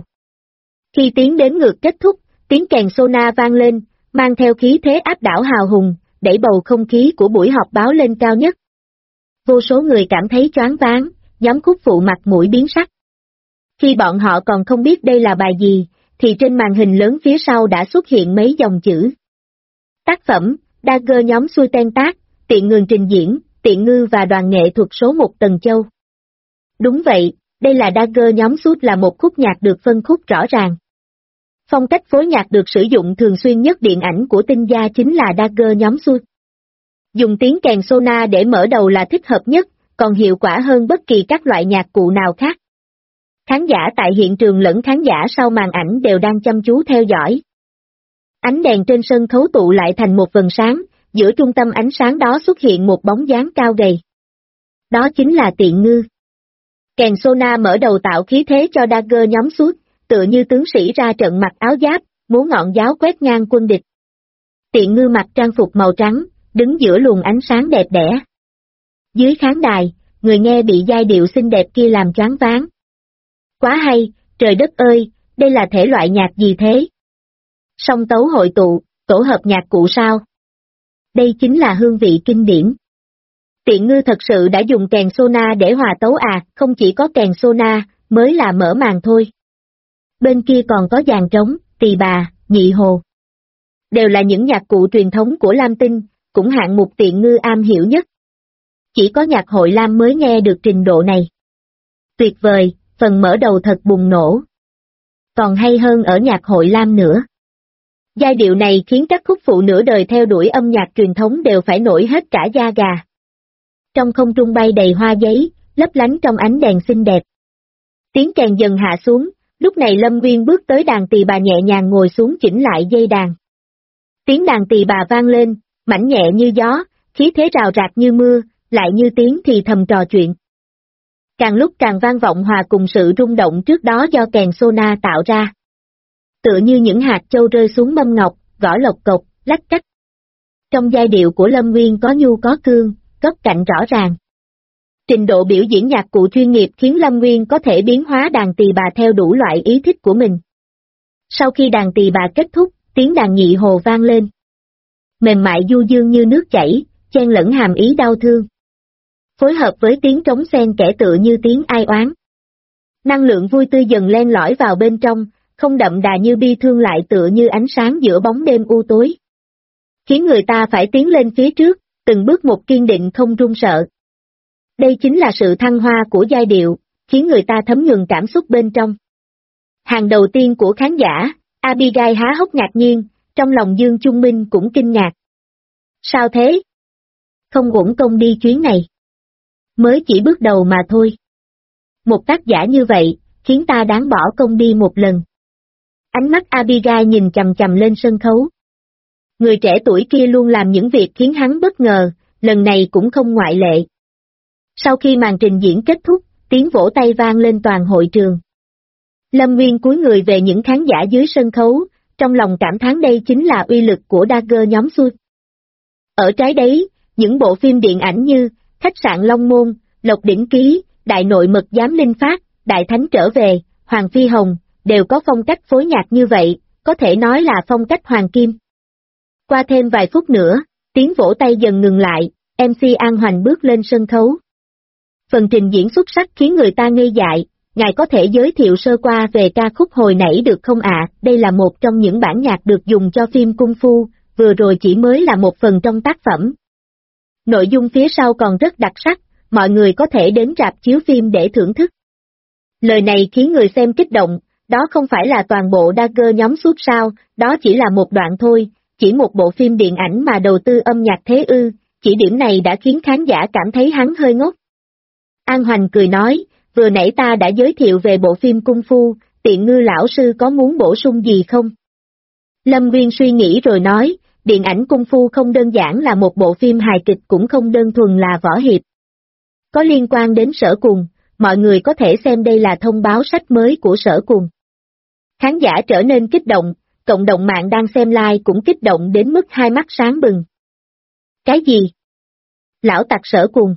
Khi tiếng đếm ngược kết thúc, tiếng kèn sona vang lên, mang theo khí thế áp đảo hào hùng, đẩy bầu không khí của buổi họp báo lên cao nhất. Vô số người cảm thấy choáng váng, nhóm khúc phụ mặt mũi biến sắc. Khi bọn họ còn không biết đây là bài gì, thì trên màn hình lớn phía sau đã xuất hiện mấy dòng chữ. Tác phẩm, Dagger nhóm xuôi ten tác, Tiện Ngư trình diễn, Tiện Ngư và đoàn nghệ thuật số 1 Tần Châu. Đúng vậy, đây là Dagger nhóm suốt là một khúc nhạc được phân khúc rõ ràng. Phong cách phối nhạc được sử dụng thường xuyên nhất điện ảnh của Tinh Gia chính là Dagger nhóm suốt. Dùng tiếng kèn sona để mở đầu là thích hợp nhất, còn hiệu quả hơn bất kỳ các loại nhạc cụ nào khác. Khán giả tại hiện trường lẫn khán giả sau màn ảnh đều đang chăm chú theo dõi. Ánh đèn trên sân khấu tụ lại thành một vầng sáng, giữa trung tâm ánh sáng đó xuất hiện một bóng dáng cao gầy. Đó chính là Tiện Ngư. Kèn sona mở đầu tạo khí thế cho Dagger nhóm suốt, tựa như tướng sĩ ra trận mặc áo giáp, múa ngọn giáo quét ngang quân địch. Tiện Ngư mặc trang phục màu trắng, đứng giữa luồng ánh sáng đẹp đẽ. Dưới khán đài, người nghe bị giai điệu xinh đẹp kia làm choáng váng. Quá hay, trời đất ơi, đây là thể loại nhạc gì thế? Song tấu hội tụ, tổ hợp nhạc cụ sao? Đây chính là hương vị kinh điển. Tiện Ngư thật sự đã dùng kèn sona để hòa tấu à, không chỉ có kèn sona, mới là mở màn thôi. Bên kia còn có dàn trống, tỳ bà, nhị hồ. Đều là những nhạc cụ truyền thống của Lam Tinh, cũng hạng mục Tiện Ngư am hiểu nhất. Chỉ có nhạc hội Lam mới nghe được trình độ này. Tuyệt vời, phần mở đầu thật bùng nổ. Còn hay hơn ở nhạc hội lam nữa. Giai điệu này khiến các khúc phụ nửa đời theo đuổi âm nhạc truyền thống đều phải nổi hết cả da gà. Trong không trung bay đầy hoa giấy, lấp lánh trong ánh đèn xinh đẹp. Tiếng kèn dần hạ xuống, lúc này Lâm Nguyên bước tới đàn tỳ bà nhẹ nhàng ngồi xuống chỉnh lại dây đàn. Tiếng đàn tỳ bà vang lên, mảnh nhẹ như gió, khí thế rào rạc như mưa, lại như tiếng thì thầm trò chuyện. Càng lúc càng vang vọng hòa cùng sự rung động trước đó do kèn sona tạo ra. Tựa như những hạt châu rơi xuống mâm ngọc, gõ lộc cộc, lách cách. Trong giai điệu của Lâm Nguyên có nhu có cương, góc cạnh rõ ràng. Trình độ biểu diễn nhạc cụ chuyên nghiệp khiến Lâm Nguyên có thể biến hóa đàn tỳ bà theo đủ loại ý thích của mình. Sau khi đàn tỳ bà kết thúc, tiếng đàn nhị hồ vang lên. Mềm mại du dương như nước chảy, chen lẫn hàm ý đau thương. Phối hợp với tiếng trống xen kẽ tựa như tiếng ai oán. Năng lượng vui tươi dần len lỏi vào bên trong, không đậm đà như bi thương lại tựa như ánh sáng giữa bóng đêm u tối. Khiến người ta phải tiến lên phía trước, từng bước một kiên định không run sợ. Đây chính là sự thăng hoa của giai điệu, khiến người ta thấm nhuần cảm xúc bên trong. Hàng đầu tiên của khán giả, Abigail há hốc ngạc nhiên, trong lòng Dương Trung Minh cũng kinh ngạc. Sao thế? Không uổng công đi chuyến này. Mới chỉ bước đầu mà thôi. Một tác giả như vậy, khiến ta đáng bỏ công đi một lần. Ánh mắt Abigail nhìn chằm chằm lên sân khấu. Người trẻ tuổi kia luôn làm những việc khiến hắn bất ngờ, lần này cũng không ngoại lệ. Sau khi màn trình diễn kết thúc, tiếng vỗ tay vang lên toàn hội trường. Lâm Nguyên cúi người về những khán giả dưới sân khấu, trong lòng cảm thán đây chính là uy lực của Dagger nhóm Xuôi. Ở trái đấy, những bộ phim điện ảnh như Khách sạn Long Môn, Lộc Đỉnh Ký, Đại Nội Mật Giám Linh Phát, Đại Thánh Trở Về, Hoàng Phi Hồng, đều có phong cách phối nhạc như vậy, có thể nói là phong cách hoàng kim. Qua thêm vài phút nữa, tiếng vỗ tay dần ngừng lại, MC An Hoành bước lên sân khấu. Phần trình diễn xuất sắc khiến người ta ngây dại, ngài có thể giới thiệu sơ qua về ca khúc hồi nãy được không ạ? Đây là một trong những bản nhạc được dùng cho phim Kung Fu, vừa rồi chỉ mới là một phần trong tác phẩm. Nội dung phía sau còn rất đặc sắc, mọi người có thể đến rạp chiếu phim để thưởng thức. Lời này khiến người xem kích động, đó không phải là toàn bộ Dagger nhóm Suốt sao, đó chỉ là một đoạn thôi, chỉ một bộ phim điện ảnh mà đầu tư âm nhạc thế ư, chỉ điểm này đã khiến khán giả cảm thấy hắn hơi ngốc. An Hoành cười nói, vừa nãy ta đã giới thiệu về bộ phim Kung Fu, Tiện Ngư lão sư có muốn bổ sung gì không? Lâm Nguyên suy nghĩ rồi nói, điện ảnh Kung Fu không đơn giản là một bộ phim hài kịch cũng không đơn thuần là võ hiệp. Có liên quan đến Sở Cùng, mọi người có thể xem đây là thông báo sách mới của Sở Cùng. Khán giả trở nên kích động, cộng đồng mạng đang xem live cũng kích động đến mức hai mắt sáng bừng. Cái gì? Lão tặc Sở Cùng.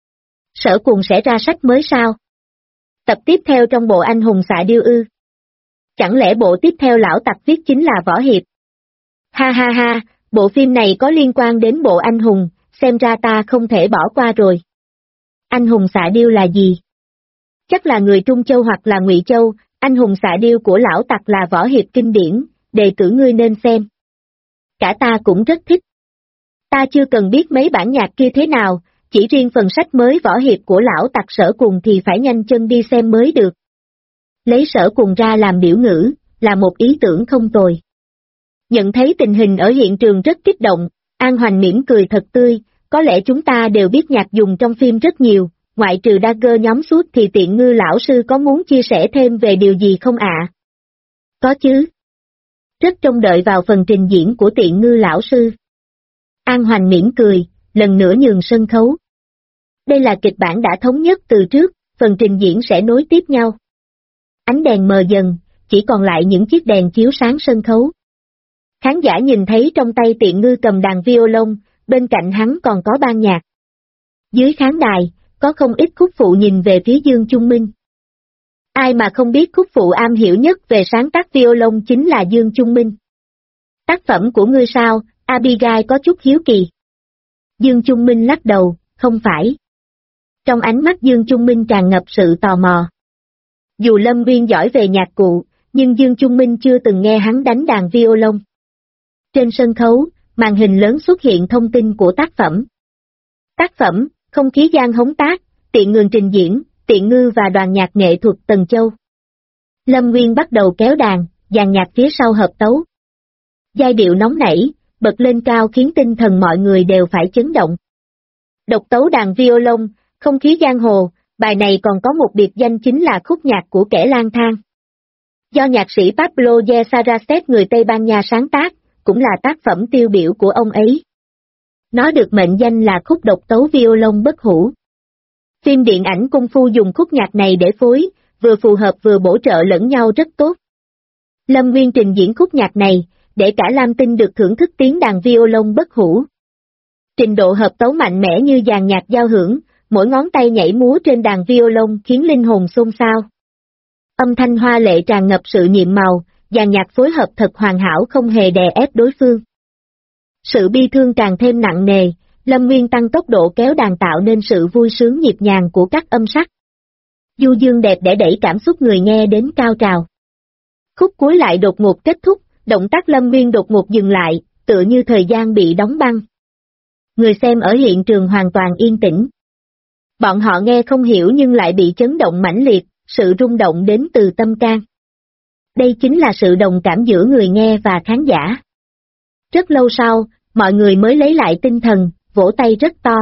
Sở Cùng sẽ ra sách mới sao? Tập tiếp theo trong bộ Anh Hùng Xạ Điêu ư? Chẳng lẽ bộ tiếp theo lão tặc viết chính là võ hiệp? Ha ha ha, bộ phim này có liên quan đến bộ Anh Hùng, xem ra ta không thể bỏ qua rồi. Anh Hùng Xạ Điêu là gì? Chắc là người Trung Châu hoặc là Ngụy Châu, Anh Hùng Xạ Điêu của lão tặc là võ hiệp kinh điển, đề cử ngươi nên xem. Cả ta cũng rất thích. Ta chưa cần biết mấy bản nhạc kia thế nào, chỉ riêng phần sách mới võ hiệp của lão tặc Sở Cùng thì phải nhanh chân đi xem mới được. Lấy Sở Cùng ra làm biểu ngữ, là một ý tưởng không tồi. Nhận thấy tình hình ở hiện trường rất kích động, An Hoành mỉm cười thật tươi, có lẽ chúng ta đều biết nhạc dùng trong phim rất nhiều, ngoại trừ Dagger nhóm Suốt thì Tiện Ngư lão sư có muốn chia sẻ thêm về điều gì không ạ? Có chứ. Rất trông đợi vào phần trình diễn của Tiện Ngư lão sư. An Hoành mỉm cười, lần nữa nhường sân khấu. Đây là kịch bản đã thống nhất từ trước, phần trình diễn sẽ nối tiếp nhau. Ánh đèn mờ dần, chỉ còn lại những chiếc đèn chiếu sáng sân khấu. Khán giả nhìn thấy trong tay Tiện Ngư cầm đàn violon, bên cạnh hắn còn có ban nhạc. Dưới khán đài, có không ít khúc phụ nhìn về phía Dương Trung Minh. Ai mà không biết khúc phụ am hiểu nhất về sáng tác violon chính là Dương Trung Minh. Tác phẩm của ngươi sao? Abigail có chút hiếu kỳ. Dương Trung Minh lắc đầu, không phải. Trong ánh mắt Dương Trung Minh tràn ngập sự tò mò. Dù Lâm Nguyên giỏi về nhạc cụ, nhưng Dương Trung Minh chưa từng nghe hắn đánh đàn violon. Trên sân khấu, màn hình lớn xuất hiện thông tin của tác phẩm. Tác phẩm, không khí gian hống tác, Tiện Ngư trình diễn, Tiện Ngư và đoàn nhạc nghệ thuật Tần Châu. Lâm Nguyên bắt đầu kéo đàn, dàn nhạc phía sau hợp tấu. Giai điệu nóng nảy, bật lên cao khiến tinh thần mọi người đều phải chấn động. Độc tấu đàn violon, không khí giang hồ, bài này còn có một biệt danh chính là khúc nhạc của kẻ lang thang. Do nhạc sĩ Pablo de Sarasate người Tây Ban Nha sáng tác, cũng là tác phẩm tiêu biểu của ông ấy. Nó được mệnh danh là khúc độc tấu violon bất hủ. Phim điện ảnh Kung Fu dùng khúc nhạc này để phối, vừa phù hợp vừa bổ trợ lẫn nhau rất tốt. Lâm Nguyên trình diễn khúc nhạc này, để cả Lam Tinh được thưởng thức tiếng đàn violon bất hủ. Trình độ hợp tấu mạnh mẽ như dàn nhạc giao hưởng, mỗi ngón tay nhảy múa trên đàn violon khiến linh hồn xôn xao. Âm thanh hoa lệ tràn ngập sự nhiệm màu, dàn nhạc phối hợp thật hoàn hảo không hề đè ép đối phương. Sự bi thương càng thêm nặng nề, Lâm Nguyên tăng tốc độ kéo đàn tạo nên sự vui sướng nhịp nhàng của các âm sắc. Du dương đẹp để đẩy cảm xúc người nghe đến cao trào. Khúc cuối lại đột ngột kết thúc, động tác Lâm Nguyên đột ngột dừng lại, tựa như thời gian bị đóng băng. Người xem ở hiện trường hoàn toàn yên tĩnh. Bọn họ nghe không hiểu nhưng lại bị chấn động mãnh liệt, sự rung động đến từ tâm can. Đây chính là sự đồng cảm giữa người nghe và khán giả. Rất lâu sau, mọi người mới lấy lại tinh thần, vỗ tay rất to.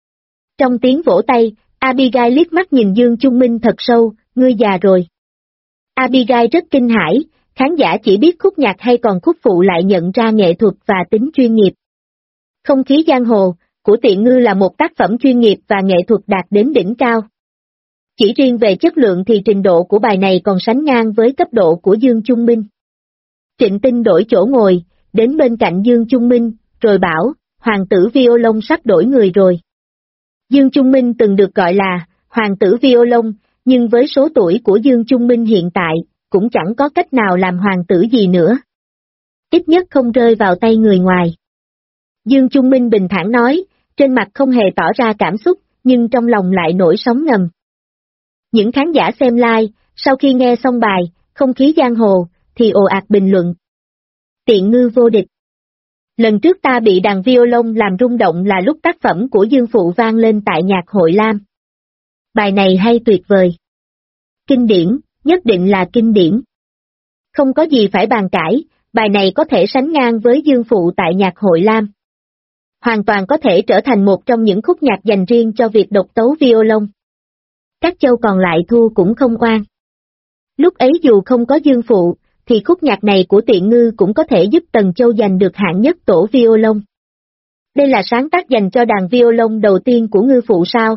Trong tiếng vỗ tay, Abigail liếc mắt nhìn Dương Trung Minh thật sâu, ngươi già rồi. Abigail rất kinh hãi, khán giả chỉ biết khúc nhạc hay còn khúc phụ lại nhận ra nghệ thuật và tính chuyên nghiệp. Không khí giang hồ của Tiện Ngư là một tác phẩm chuyên nghiệp và nghệ thuật đạt đến đỉnh cao. Chỉ riêng về chất lượng thì trình độ của bài này còn sánh ngang với cấp độ của Dương Trung Minh. Trịnh Tinh đổi chỗ ngồi, đến bên cạnh Dương Trung Minh, rồi bảo, hoàng tử violon sắp đổi người rồi. Dương Trung Minh từng được gọi là hoàng tử violon, nhưng với số tuổi của Dương Trung Minh hiện tại, cũng chẳng có cách nào làm hoàng tử gì nữa. Ít nhất không rơi vào tay người ngoài. Dương Trung Minh bình thản nói, trên mặt không hề tỏ ra cảm xúc, nhưng trong lòng lại nổi sóng ngầm. Những khán giả xem live, sau khi nghe xong bài, không khí giang hồ, thì ồ ạt bình luận. Tiện Ngư vô địch. Lần trước ta bị đàn violon làm rung động là lúc tác phẩm của Dương Phụ vang lên tại nhạc hội Lam. Bài này hay tuyệt vời. Kinh điển, nhất định là kinh điển. Không có gì phải bàn cãi, bài này có thể sánh ngang với Dương Phụ tại nhạc hội Lam. Hoàn toàn có thể trở thành một trong những khúc nhạc dành riêng cho việc độc tấu violon. Các châu còn lại thua cũng không oan. Lúc ấy dù không có Dương Phụ, thì khúc nhạc này của Tiện Ngư cũng có thể giúp Tần Châu giành được hạng nhất tổ violon. Đây là sáng tác dành cho đàn violon đầu tiên của Ngư Phụ sao?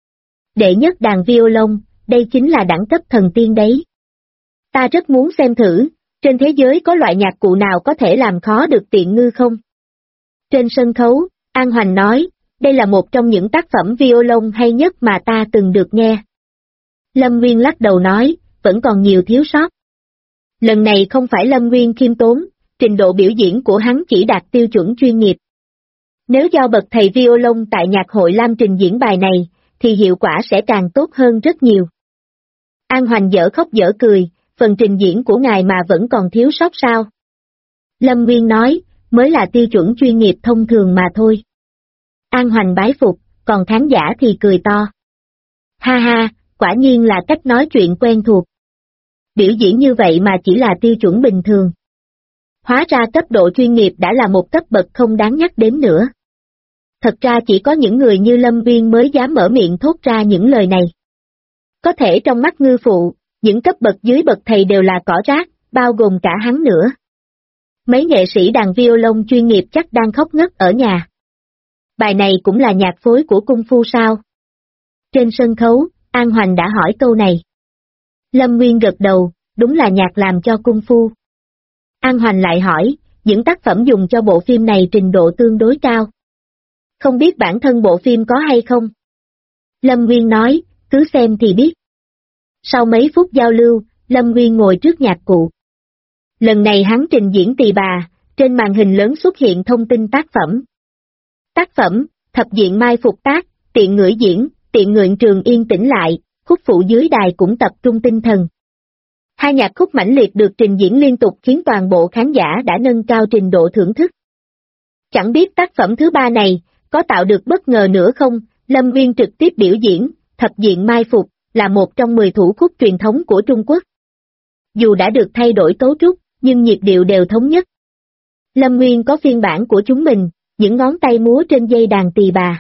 Đệ nhất đàn violon, đây chính là đẳng cấp thần tiên đấy. Ta rất muốn xem thử, trên thế giới có loại nhạc cụ nào có thể làm khó được Tiện Ngư không? Trên sân khấu, An Hoành nói, đây là một trong những tác phẩm violon hay nhất mà ta từng được nghe. Lâm Nguyên lắc đầu nói, vẫn còn nhiều thiếu sót. Lần này không phải Lâm Nguyên khiêm tốn, trình độ biểu diễn của hắn chỉ đạt tiêu chuẩn chuyên nghiệp. Nếu do bậc thầy violon tại nhạc hội Lam trình diễn bài này, thì hiệu quả sẽ càng tốt hơn rất nhiều. An Hoành dở khóc dở cười, phần trình diễn của ngài mà vẫn còn thiếu sót sao? Lâm Nguyên nói, mới là tiêu chuẩn chuyên nghiệp thông thường mà thôi. An Hoành bái phục, còn khán giả thì cười to. Ha ha, quả nhiên là cách nói chuyện quen thuộc. Biểu diễn như vậy mà chỉ là tiêu chuẩn bình thường. Hóa ra cấp độ chuyên nghiệp đã là một cấp bậc không đáng nhắc đến nữa. Thật ra chỉ có những người như Lâm Nguyên mới dám mở miệng thốt ra những lời này. Có thể trong mắt Ngư Phụ, những cấp bậc dưới bậc thầy đều là cỏ rác, bao gồm cả hắn nữa. Mấy nghệ sĩ đàn violon chuyên nghiệp chắc đang khóc ngất ở nhà. Bài này cũng là nhạc phối của Kung Fu sao? Trên sân khấu, An Hoành đã hỏi câu này. Lâm Nguyên gật đầu, đúng là nhạc làm cho Kung Fu. An Hoành lại hỏi, những tác phẩm dùng cho bộ phim này trình độ tương đối cao. Không biết bản thân bộ phim có hay không? Lâm Nguyên nói, cứ xem thì biết. Sau mấy phút giao lưu, Lâm Nguyên ngồi trước nhạc cụ. Lần này hắn trình diễn Tỳ Bà, trên màn hình lớn xuất hiện thông tin tác phẩm. Tác phẩm, thập diện mai phục tác, tiện ngửi diễn, tiện nguyện trường yên tĩnh lại, khúc phụ dưới đài cũng tập trung tinh thần. Hai nhạc khúc mãnh liệt được trình diễn liên tục khiến toàn bộ khán giả đã nâng cao trình độ thưởng thức. Chẳng biết tác phẩm thứ ba này, có tạo được bất ngờ nữa không? Lâm Nguyên trực tiếp biểu diễn, thập diện mai phục, là một trong 10 thủ khúc truyền thống của Trung Quốc. Dù đã được thay đổi cấu trúc, nhưng nhịp điệu đều thống nhất. Lâm Nguyên có phiên bản của chúng mình, những ngón tay múa trên dây đàn tỳ bà.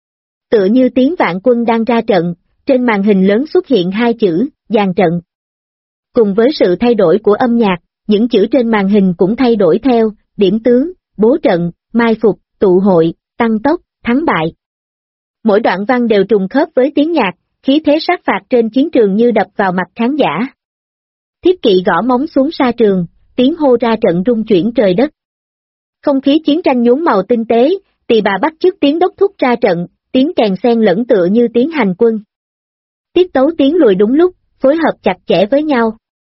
Tựa như tiếng vạn quân đang ra trận, trên màn hình lớn xuất hiện hai chữ, dàn trận. Cùng với sự thay đổi của âm nhạc, những chữ trên màn hình cũng thay đổi theo, điểm tướng, bố trận, mai phục, tụ hội, tăng tốc, thắng bại. Mỗi đoạn văn đều trùng khớp với tiếng nhạc, khí thế sát phạt trên chiến trường như đập vào mặt khán giả. Thiết kỵ gõ móng xuống sa trường, tiếng hô ra trận rung chuyển trời đất. Không khí chiến tranh nhuốm màu tinh tế, tỳ bà bắt chước tiếng đốc thúc ra trận, tiếng kèn xen lẫn tựa như tiếng hành quân. Tiết tấu tiếng lùi đúng lúc, phối hợp chặt chẽ với nhau.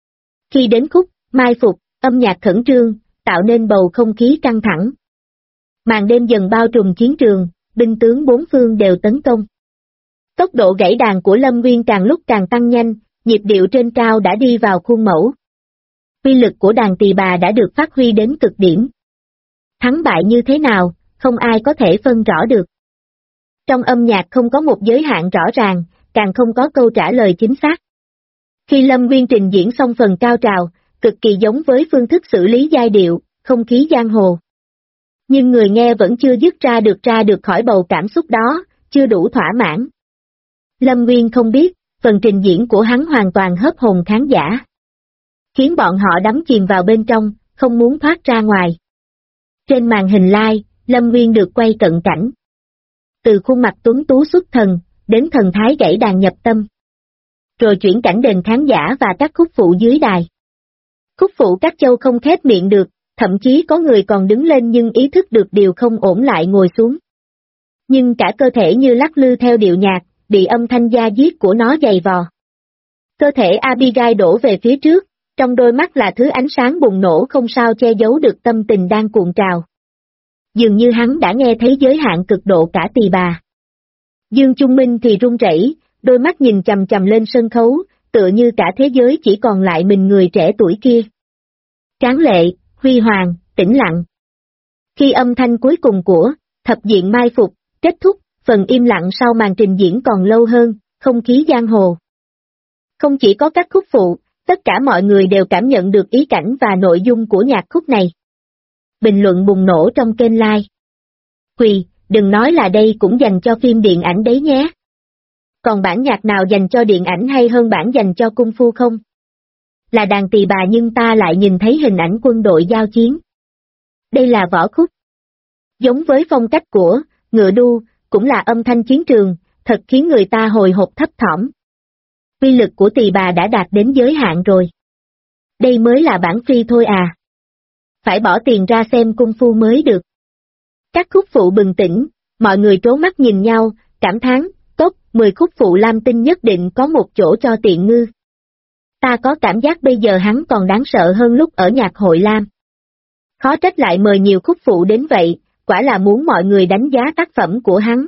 Khi đến khúc, mai phục, âm nhạc khẩn trương, tạo nên bầu không khí căng thẳng. Màn đêm dần bao trùm chiến trường, binh tướng bốn phương đều tấn công. Tốc độ gãy đàn của Lâm Nguyên càng lúc càng tăng nhanh, nhịp điệu trên cao đã đi vào khuôn mẫu. Uy lực của đàn tỳ bà đã được phát huy đến cực điểm. Thắng bại như thế nào, không ai có thể phân rõ được. Trong âm nhạc không có một giới hạn rõ ràng, càng không có câu trả lời chính xác. Khi Lâm Nguyên trình diễn xong phần cao trào, cực kỳ giống với phương thức xử lý giai điệu, không khí giang hồ. Nhưng người nghe vẫn chưa dứt ra được khỏi bầu cảm xúc đó, chưa đủ thỏa mãn. Lâm Nguyên không biết, phần trình diễn của hắn hoàn toàn hớp hồn khán giả. Khiến bọn họ đắm chìm vào bên trong, không muốn thoát ra ngoài. Trên màn hình live, Lâm Nguyên được quay cận cảnh. Từ khuôn mặt tuấn tú xuất thần, đến thần thái gãy đàn nhập tâm. Rồi chuyển cảnh đền khán giả và các khúc phụ dưới đài. Khúc phụ các châu không khép miệng được, thậm chí có người còn đứng lên nhưng ý thức được điều không ổn lại ngồi xuống. Nhưng cả cơ thể như lắc lư theo điệu nhạc, bị âm thanh da diết của nó dày vò. Cơ thể Abigail đổ về phía trước, trong đôi mắt là thứ ánh sáng bùng nổ không sao che giấu được tâm tình đang cuộn trào. Dường như hắn đã nghe thấy giới hạn cực độ cả tỳ bà. Dương Trung Minh thì run rẩy, đôi mắt nhìn chằm chằm lên sân khấu, tựa như cả thế giới chỉ còn lại mình người trẻ tuổi kia. Tráng lệ, huy hoàng, tĩnh lặng. Khi âm thanh cuối cùng của thập diện mai phục kết thúc, phần im lặng sau màn trình diễn còn lâu hơn, không khí giang hồ. Không chỉ có các khúc phụ, tất cả mọi người đều cảm nhận được ý cảnh và nội dung của nhạc khúc này. Bình luận bùng nổ trong kênh live. Quỳ, đừng nói là đây cũng dành cho phim điện ảnh đấy nhé. Còn bản nhạc nào dành cho điện ảnh hay hơn bản dành cho cung phu không? Là đàn tỳ bà nhưng ta lại nhìn thấy hình ảnh quân đội giao chiến. Đây là võ khúc. Giống với phong cách của ngựa đu, cũng là âm thanh chiến trường, thật khiến người ta hồi hộp thấp thỏm. Uy lực của tỳ bà đã đạt đến giới hạn rồi. Đây mới là bản phi thôi à. Phải bỏ tiền ra xem cung phu mới được. Các khúc phụ bừng tỉnh, mọi người trố mắt nhìn nhau, cảm thán, tốt, 10 khúc phụ lam tinh nhất định có một chỗ cho tiện ngư. Ta có cảm giác bây giờ hắn còn đáng sợ hơn lúc ở nhạc hội lam. Khó trách lại mời nhiều khúc phụ đến vậy, quả là muốn mọi người đánh giá tác phẩm của hắn.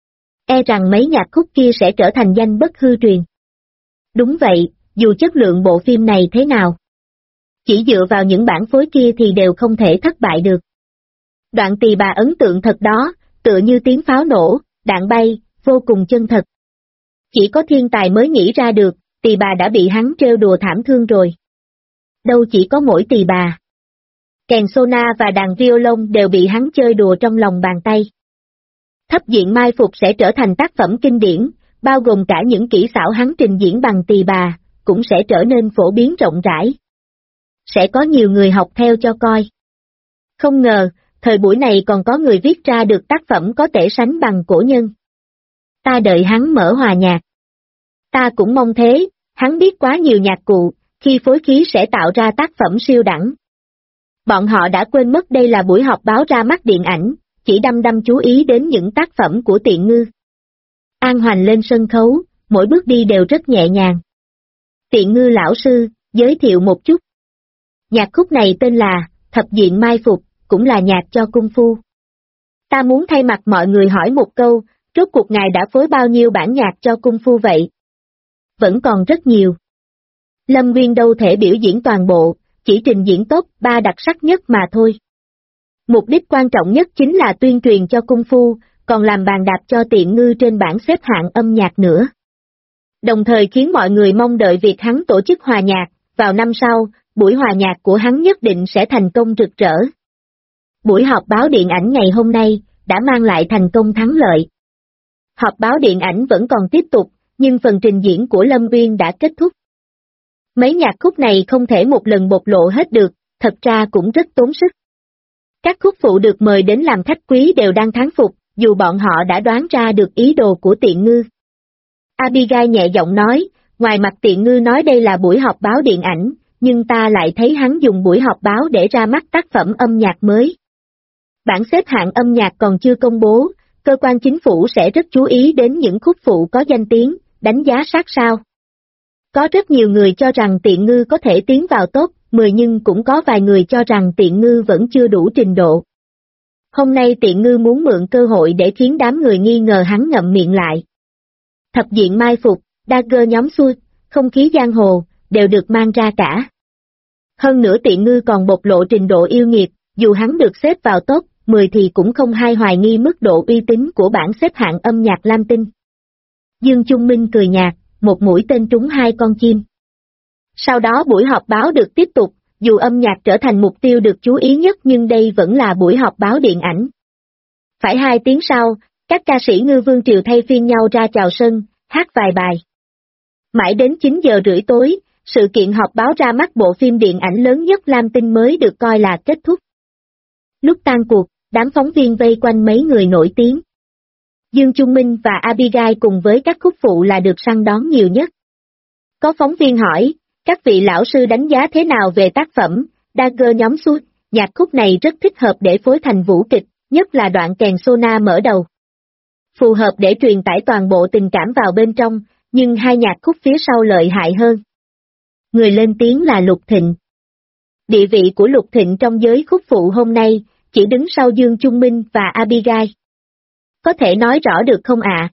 E rằng mấy nhạc khúc kia sẽ trở thành danh bất hư truyền. Đúng vậy, dù chất lượng bộ phim này thế nào, chỉ dựa vào những bản phối kia thì đều không thể thất bại được. Đoạn tỳ bà ấn tượng thật đó, tựa như tiếng pháo nổ, đạn bay, vô cùng chân thật. Chỉ có thiên tài mới nghĩ ra được, tỳ bà đã bị hắn trêu đùa thảm thương rồi. Đâu chỉ có mỗi tỳ bà. Kèn sona và đàn violon đều bị hắn chơi đùa trong lòng bàn tay. Thập diện mai phục sẽ trở thành tác phẩm kinh điển, bao gồm cả những kỹ xảo hắn trình diễn bằng tỳ bà, cũng sẽ trở nên phổ biến rộng rãi. Sẽ có nhiều người học theo cho coi. Không ngờ, thời buổi này còn có người viết ra được tác phẩm có thể sánh bằng cổ nhân. Ta đợi hắn mở hòa nhạc. Ta cũng mong thế, hắn biết quá nhiều nhạc cụ, khi phối khí sẽ tạo ra tác phẩm siêu đẳng. Bọn họ đã quên mất đây là buổi họp báo ra mắt điện ảnh, chỉ đăm đăm chú ý đến những tác phẩm của tiện ngư. An Hoành lên sân khấu, mỗi bước đi đều rất nhẹ nhàng. Tiện ngư lão sư, giới thiệu một chút. Nhạc khúc này tên là Thập diện mai phục, cũng là nhạc cho cung phu. Ta muốn thay mặt mọi người hỏi một câu, rốt cuộc ngài đã phối bao nhiêu bản nhạc cho cung phu vậy? Vẫn còn rất nhiều. Lâm Nguyên đâu thể biểu diễn toàn bộ, chỉ trình diễn top 3 đặc sắc nhất mà thôi. Mục đích quan trọng nhất chính là tuyên truyền cho cung phu, còn làm bàn đạp cho tiện ngư trên bảng xếp hạng âm nhạc nữa. Đồng thời khiến mọi người mong đợi việc hắn tổ chức hòa nhạc, vào năm sau, buổi hòa nhạc của hắn nhất định sẽ thành công rực rỡ. Buổi họp báo điện ảnh ngày hôm nay, đã mang lại thành công thắng lợi. Họp báo điện ảnh vẫn còn tiếp tục, nhưng phần trình diễn của Lâm Uyên đã kết thúc. Mấy nhạc khúc này không thể một lần bộc lộ hết được, thật ra cũng rất tốn sức. Các khúc phụ được mời đến làm khách quý đều đang thán phục, dù bọn họ đã đoán ra được ý đồ của Tiện Ngư. Abigail nhẹ giọng nói, ngoài mặt Tiện Ngư nói đây là buổi họp báo điện ảnh, nhưng ta lại thấy hắn dùng buổi họp báo để ra mắt tác phẩm âm nhạc mới. Bảng xếp hạng âm nhạc còn chưa công bố, cơ quan chính phủ sẽ rất chú ý đến những khúc phụ có danh tiếng, đánh giá sát sao. Có rất nhiều người cho rằng Tiện Ngư có thể tiến vào top 10 nhưng cũng có vài người cho rằng Tiện Ngư vẫn chưa đủ trình độ. Hôm nay Tiện Ngư muốn mượn cơ hội để khiến đám người nghi ngờ hắn ngậm miệng lại. Thập diện mai phục, Dagger nhóm xuôi, không khí giang hồ, đều được mang ra cả. Hơn nữa Tiện Ngư còn bộc lộ trình độ yêu nghiệt, dù hắn được xếp vào top 10 thì cũng không hay hoài nghi mức độ uy tín của bảng xếp hạng âm nhạc Lam Tinh. Dương Trung Minh cười nhạt, một mũi tên trúng hai con chim. Sau đó buổi họp báo được tiếp tục, dù âm nhạc trở thành mục tiêu được chú ý nhất nhưng đây vẫn là buổi họp báo điện ảnh. Phải 2 tiếng sau, các ca sĩ Ngư Vương Triều thay phiên nhau ra chào sân, hát vài bài. Mãi đến 9 giờ rưỡi tối, sự kiện họp báo ra mắt bộ phim điện ảnh lớn nhất Lam Tinh mới được coi là kết thúc. Lúc tan cuộc, đám phóng viên vây quanh mấy người nổi tiếng. Dương Trung Minh và Abigail cùng với các khúc phụ là được săn đón nhiều nhất. Có phóng viên hỏi, các vị lão sư đánh giá thế nào về tác phẩm, Dagger nhóm xuôi, nhạc khúc này rất thích hợp để phối thành vũ kịch, nhất là đoạn kèn sona mở đầu. Phù hợp để truyền tải toàn bộ tình cảm vào bên trong, nhưng hai nhạc khúc phía sau lợi hại hơn. Người lên tiếng là Lục Thịnh. Địa vị của Lục Thịnh trong giới khúc phụ hôm nay, chỉ đứng sau Dương Trung Minh và Abigail. Có thể nói rõ được không ạ?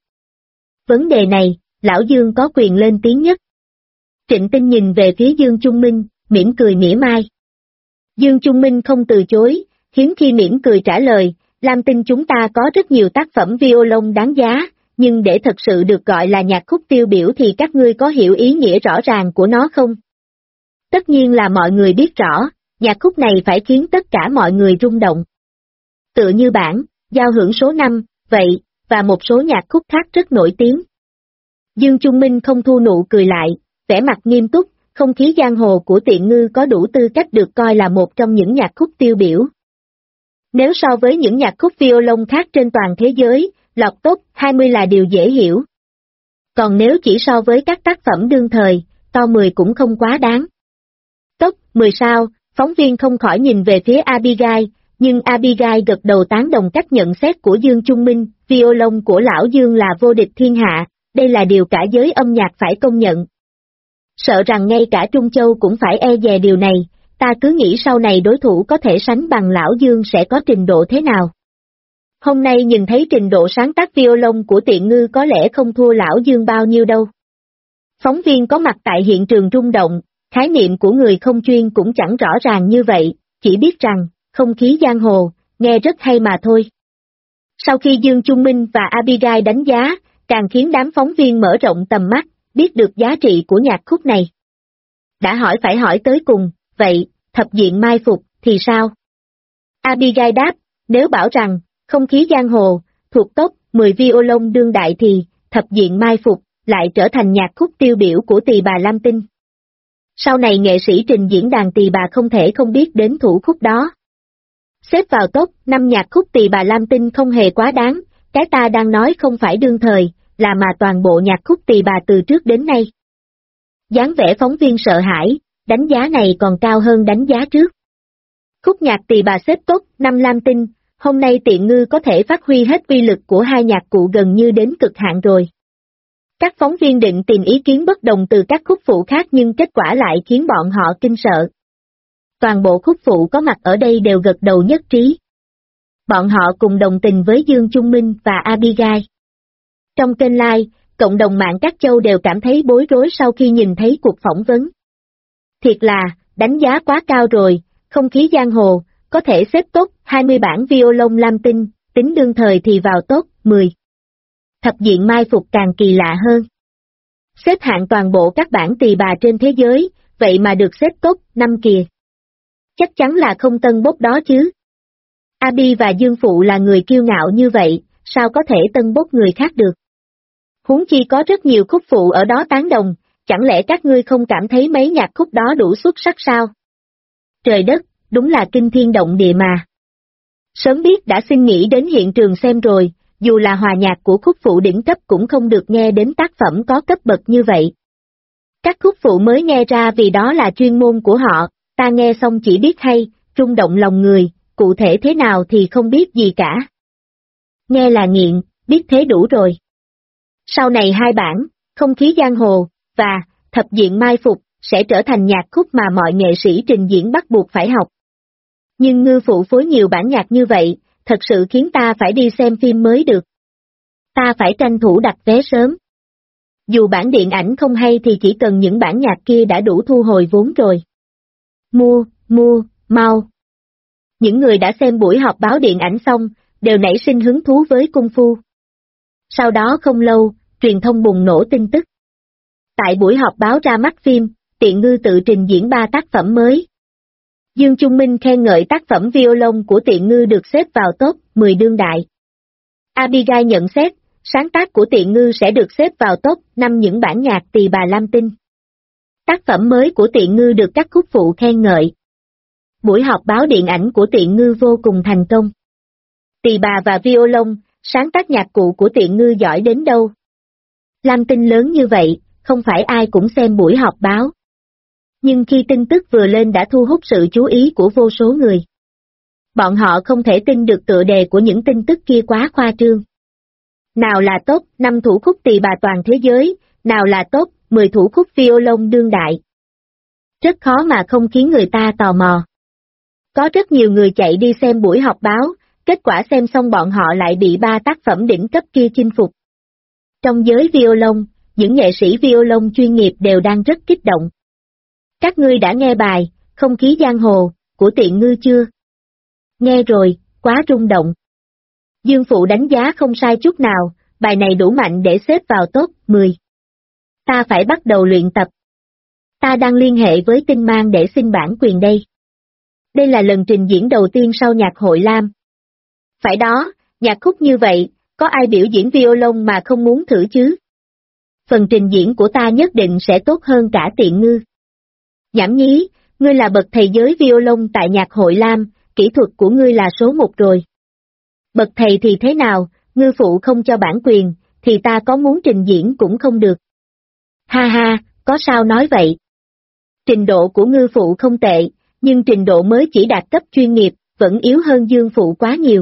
Vấn đề này, lão Dương có quyền lên tiếng nhất. Trịnh Tinh nhìn về phía Dương Trung Minh, mỉm cười mỉa mai. Dương Trung Minh không từ chối, hiếm khi mỉm cười trả lời, Lam Tinh chúng ta có rất nhiều tác phẩm violon đáng giá, nhưng để thật sự được gọi là nhạc khúc tiêu biểu thì các ngươi có hiểu ý nghĩa rõ ràng của nó không? Tất nhiên là mọi người biết rõ, nhạc khúc này phải khiến tất cả mọi người rung động. Tựa như bản, giao hưởng số 5, vậy, và một số nhạc khúc khác rất nổi tiếng. Dương Trung Minh không thu nụ cười lại, vẻ mặt nghiêm túc, không khí giang hồ của Tiện Ngư có đủ tư cách được coi là một trong những nhạc khúc tiêu biểu. Nếu so với những nhạc khúc violon khác trên toàn thế giới, lọt top 20 là điều dễ hiểu. Còn nếu chỉ so với các tác phẩm đương thời, to 10 cũng không quá đáng. Top 10 sao, phóng viên không khỏi nhìn về phía Abigail, nhưng Abigail gật đầu tán đồng cách nhận xét của Dương Trung Minh, violon của lão Dương là vô địch thiên hạ, đây là điều cả giới âm nhạc phải công nhận. Sợ rằng ngay cả Trung Châu cũng phải e dè điều này, ta cứ nghĩ sau này đối thủ có thể sánh bằng lão Dương sẽ có trình độ thế nào. Hôm nay nhìn thấy trình độ sáng tác violon của Tiện Ngư có lẽ không thua lão Dương bao nhiêu đâu. Phóng viên có mặt tại hiện trường rung động, khái niệm của người không chuyên cũng chẳng rõ ràng như vậy, chỉ biết rằng, không khí giang hồ, nghe rất hay mà thôi. Sau khi Dương Trung Minh và Abigail đánh giá, càng khiến đám phóng viên mở rộng tầm mắt, biết được giá trị của nhạc khúc này. Đã hỏi phải hỏi tới cùng, vậy, thập diện mai phục, thì sao? Abigail đáp, nếu bảo rằng, không khí giang hồ, thuộc top 10 violon đương đại thì, thập diện mai phục, lại trở thành nhạc khúc tiêu biểu của Tỳ Bà Lam Tinh. Sau này nghệ sĩ trình diễn đàn Tỳ Bà không thể không biết đến thủ khúc đó. Xếp vào top 5 nhạc khúc Tỳ Bà Lam Tinh không hề quá đáng, cái ta đang nói không phải đương thời, là mà toàn bộ nhạc khúc Tỳ Bà từ trước đến nay. Dáng vẻ phóng viên sợ hãi, đánh giá này còn cao hơn đánh giá trước. Khúc nhạc Tỳ Bà xếp top 5 Lam Tinh, hôm nay Tiện Ngư có thể phát huy hết uy lực của hai nhạc cụ gần như đến cực hạn rồi. Các phóng viên định tìm ý kiến bất đồng từ các khúc phụ khác nhưng kết quả lại khiến bọn họ kinh sợ. Toàn bộ khúc phụ có mặt ở đây đều gật đầu nhất trí. Bọn họ cùng đồng tình với Dương Trung Minh và Abigail. Trong kênh live, cộng đồng mạng các châu đều cảm thấy bối rối sau khi nhìn thấy cuộc phỏng vấn. Thiệt là, đánh giá quá cao rồi, không khí giang hồ, có thể xếp top 20 bản violon Lam Tinh, tính đương thời thì vào top 10. Thập diện mai phục càng kỳ lạ hơn. Xếp hạng toàn bộ các bản tỳ bà trên thế giới, vậy mà được xếp top 5 kìa. Chắc chắn là không tân bốc đó chứ. Abi và Dương Phụ là người kiêu ngạo như vậy, sao có thể tân bốc người khác được? Huống chi có rất nhiều khúc phụ ở đó tán đồng, chẳng lẽ các ngươi không cảm thấy mấy nhạc khúc đó đủ xuất sắc sao? Trời đất, đúng là kinh thiên động địa mà. Sớm biết đã xin nghỉ đến hiện trường xem rồi, dù là hòa nhạc của khúc phụ đỉnh cấp cũng không được nghe đến tác phẩm có cấp bậc như vậy. Các khúc phụ mới nghe ra vì đó là chuyên môn của họ, ta nghe xong chỉ biết hay, rung động lòng người, cụ thể thế nào thì không biết gì cả. Nghe là nghiện, biết thế đủ rồi. Sau này hai bản, Không khí giang hồ, và Thập diện mai phục, sẽ trở thành nhạc khúc mà mọi nghệ sĩ trình diễn bắt buộc phải học. Nhưng Ngư Phụ phối nhiều bản nhạc như vậy, thật sự khiến ta phải đi xem phim mới được. Ta phải tranh thủ đặt vé sớm. Dù bản điện ảnh không hay thì chỉ cần những bản nhạc kia đã đủ thu hồi vốn rồi. Mua, mau. Những người đã xem buổi họp báo điện ảnh xong, đều nảy sinh hứng thú với cung phu. Sau đó không lâu, truyền thông bùng nổ tin tức. Tại buổi họp báo ra mắt phim, Tiện Ngư tự trình diễn 3 tác phẩm mới. Dương Trung Minh khen ngợi tác phẩm Violon của Tiện Ngư được xếp vào top 10 đương đại. Abigail nhận xét, sáng tác của Tiện Ngư sẽ được xếp vào top 5 những bản nhạc Tỳ Bà Lam Tinh. Tác phẩm mới của Tiện Ngư được các khúc phụ khen ngợi. Buổi họp báo điện ảnh của Tiện Ngư vô cùng thành công. Tỳ Bà và Violon, sáng tác nhạc cụ của Tiện Ngư giỏi đến đâu. Lam Tinh lớn như vậy, không phải ai cũng xem buổi họp báo. Nhưng khi tin tức vừa lên đã thu hút sự chú ý của vô số người. Bọn họ không thể tin được tựa đề của những tin tức kia quá khoa trương. Nào là top 5 thủ khúc tỳ bà toàn thế giới, nào là top 10 thủ khúc violon đương đại. Rất khó mà không khiến người ta tò mò. Có rất nhiều người chạy đi xem buổi họp báo, kết quả xem xong bọn họ lại bị 3 tác phẩm đỉnh cấp kia chinh phục. Trong giới violon, những nghệ sĩ violon chuyên nghiệp đều đang rất kích động. Các ngươi đã nghe bài, Không khí giang hồ, của Tiện Ngư chưa? Nghe rồi, quá rung động. Dương Phụ đánh giá không sai chút nào, bài này đủ mạnh để xếp vào top 10. Ta phải bắt đầu luyện tập. Ta đang liên hệ với Tinh Mang để xin bản quyền đây. Đây là lần trình diễn đầu tiên sau nhạc hội Lam. Phải đó, nhạc khúc như vậy, có ai biểu diễn violon mà không muốn thử chứ? Phần trình diễn của ta nhất định sẽ tốt hơn cả Tiện Ngư. Nhảm nhí, ngươi là bậc thầy giới violon tại nhạc hội Lam, kỹ thuật của ngươi là số 1 rồi. Bậc thầy thì thế nào, Ngư Phụ không cho bản quyền, thì ta có muốn trình diễn cũng không được. Ha ha, có sao nói vậy? Trình độ của Ngư Phụ không tệ, nhưng trình độ mới chỉ đạt cấp chuyên nghiệp, vẫn yếu hơn Dương Phụ quá nhiều.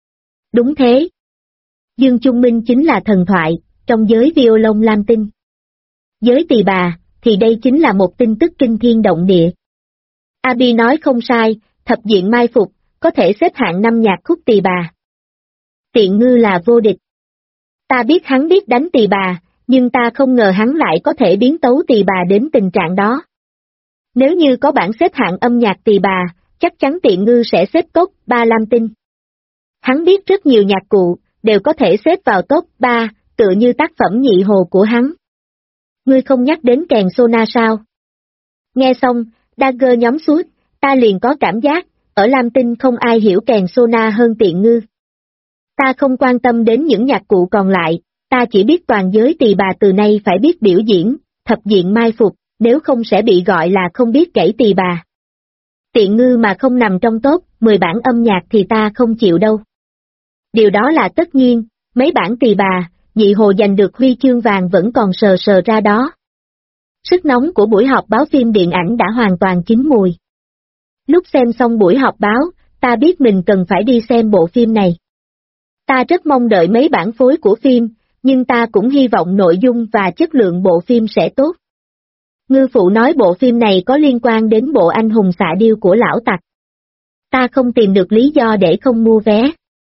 Đúng thế. Dương Trung Minh chính là thần thoại, trong giới violon Lam Tinh. Giới tỳ bà, thì đây chính là một tin tức kinh thiên động địa. Abi nói không sai, Thập diện mai phục, có thể xếp hạng 5 nhạc khúc tỳ bà. Tiện Ngư là vô địch. Ta biết hắn biết đánh tỳ bà, nhưng ta không ngờ hắn lại có thể biến tấu tỳ bà đến tình trạng đó. Nếu như có bảng xếp hạng âm nhạc tỳ bà, chắc chắn Tiện Ngư sẽ xếp top 3 Lam Tinh. Hắn biết rất nhiều nhạc cụ, đều có thể xếp vào top 3, tựa như tác phẩm Nhị Hồ của hắn. Ngươi không nhắc đến kèn sona sao? Nghe xong, Dagger nhóm suốt, ta liền có cảm giác, ở Lam Tinh không ai hiểu kèn sona hơn Tiện Ngư. Ta không quan tâm đến những nhạc cụ còn lại, ta chỉ biết toàn giới tỳ bà từ nay phải biết biểu diễn, thập diện mai phục, nếu không sẽ bị gọi là không biết gãy tỳ bà. Tiện Ngư mà không nằm trong top 10 bản âm nhạc thì ta không chịu đâu. Điều đó là tất nhiên, mấy bản tỳ bà, Nhị Hồ giành được huy chương vàng vẫn còn sờ sờ ra đó. Sức nóng của buổi họp báo phim điện ảnh đã hoàn toàn chín mùi. Lúc xem xong buổi họp báo, ta biết mình cần phải đi xem bộ phim này. Ta rất mong đợi mấy bản phối của phim, nhưng ta cũng hy vọng nội dung và chất lượng bộ phim sẽ tốt. Ngư Phụ nói bộ phim này có liên quan đến bộ anh hùng xạ điêu của lão tặc. Ta không tìm được lý do để không mua vé.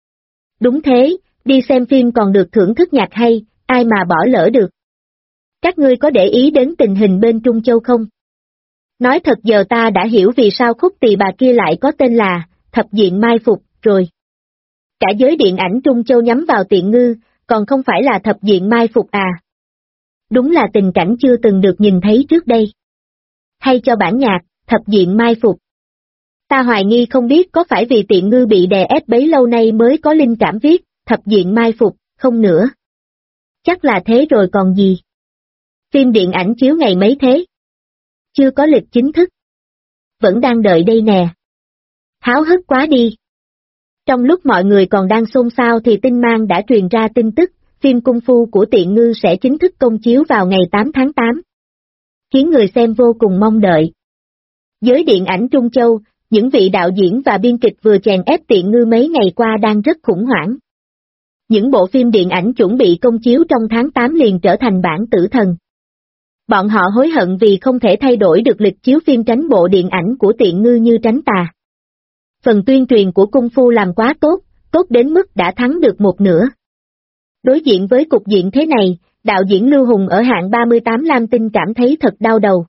Đúng thế, đi xem phim còn được thưởng thức nhạc hay, ai mà bỏ lỡ được. Các ngươi có để ý đến tình hình bên Trung Châu không? Nói thật giờ ta đã hiểu vì sao khúc tỳ bà kia lại có tên là Thập diện mai phục rồi. Cả giới điện ảnh Trung Châu nhắm vào Tiện Ngư, còn không phải là Thập diện mai phục à? Đúng là tình cảnh chưa từng được nhìn thấy trước đây. Hay cho bản nhạc, thập diện mai phục. Ta hoài nghi không biết có phải vì Tiện Ngư bị đè ép bấy lâu nay mới có linh cảm viết, thập diện mai phục, không nữa. Chắc là thế rồi còn gì. Phim điện ảnh chiếu ngày mấy thế? Chưa có lịch chính thức. Vẫn đang đợi đây nè. Háo hức quá đi. Trong lúc mọi người còn đang xôn xao thì tin mang đã truyền ra tin tức, phim Cung Phu của Tiện Ngư sẽ chính thức công chiếu vào ngày 8 tháng 8. Khiến người xem vô cùng mong đợi. Giới điện ảnh Trung Châu, những vị đạo diễn và biên kịch vừa chèn ép Tiện Ngư mấy ngày qua đang rất khủng hoảng. Những bộ phim điện ảnh chuẩn bị công chiếu trong tháng 8 liền trở thành bản tử thần. Bọn họ hối hận vì không thể thay đổi được lịch chiếu phim tránh bộ điện ảnh của Tiện Ngư như tránh tà. Phần tuyên truyền của Cung Phu làm quá tốt, tốt đến mức đã thắng được một nửa. Đối diện với cục diện thế này, đạo diễn Lưu Hùng ở hạng 38 Lam Tinh cảm thấy thật đau đầu.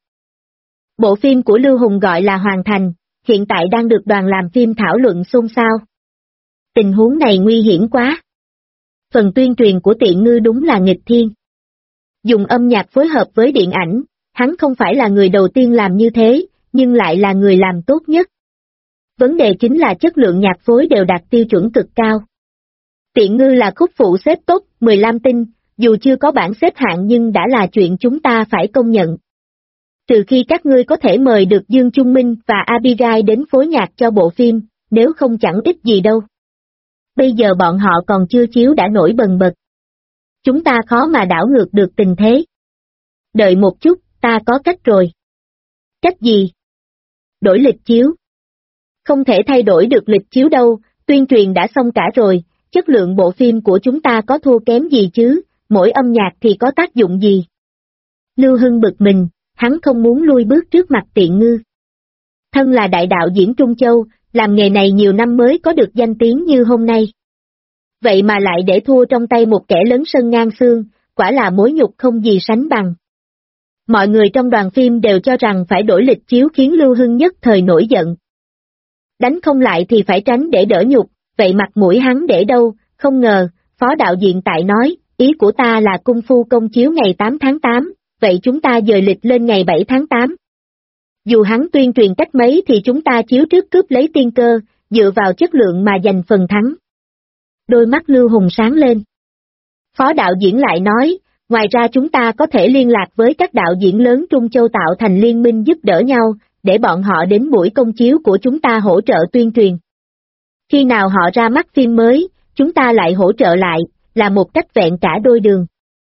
Bộ phim của Lưu Hùng gọi là Hoàn Thành, hiện tại đang được đoàn làm phim thảo luận xôn xao. Tình huống này nguy hiểm quá. Phần tuyên truyền của Tiện Ngư đúng là nghịch thiên. Dùng âm nhạc phối hợp với điện ảnh, hắn không phải là người đầu tiên làm như thế, nhưng lại là người làm tốt nhất. Vấn đề chính là chất lượng nhạc phối đều đạt tiêu chuẩn cực cao. Tiện Ngư là khúc phụ xếp top 15 tinh, dù chưa có bảng xếp hạng nhưng đã là chuyện chúng ta phải công nhận. Trừ khi các ngươi có thể mời được Dương Trung Minh và Abigail đến phối nhạc cho bộ phim, nếu không chẳng ích gì đâu. Bây giờ bọn họ còn chưa chiếu đã nổi bần bật. Chúng ta khó mà đảo ngược được tình thế. Đợi một chút, ta có cách rồi. Cách gì? Đổi lịch chiếu. Không thể thay đổi được lịch chiếu đâu, tuyên truyền đã xong cả rồi, chất lượng bộ phim của chúng ta có thua kém gì chứ, mỗi âm nhạc thì có tác dụng gì. Lưu Hưng bực mình, hắn không muốn lui bước trước mặt Tiện Ngư. Thân là đại đạo diễn Trung Châu, làm nghề này nhiều năm mới có được danh tiếng như hôm nay. Vậy mà lại để thua trong tay một kẻ lớn sân ngang xương, quả là mối nhục không gì sánh bằng. Mọi người trong đoàn phim đều cho rằng phải đổi lịch chiếu khiến Lưu Hưng nhất thời nổi giận. Đánh không lại thì phải tránh để đỡ nhục, vậy mặt mũi hắn để đâu, không ngờ, phó đạo diễn tại nói, ý của ta là Cung Phu công chiếu ngày 8 tháng 8, vậy chúng ta dời lịch lên ngày 7 tháng 8. Dù hắn tuyên truyền cách mấy thì chúng ta chiếu trước cướp lấy tiên cơ, dựa vào chất lượng mà giành phần thắng. Đôi mắt Lưu Hùng sáng lên. Phó đạo diễn lại nói, ngoài ra chúng ta có thể liên lạc với các đạo diễn lớn Trung Châu tạo thành liên minh giúp đỡ nhau, để bọn họ đến buổi công chiếu của chúng ta hỗ trợ tuyên truyền. Khi nào họ ra mắt phim mới, chúng ta lại hỗ trợ lại, là một cách vẹn cả đôi đường.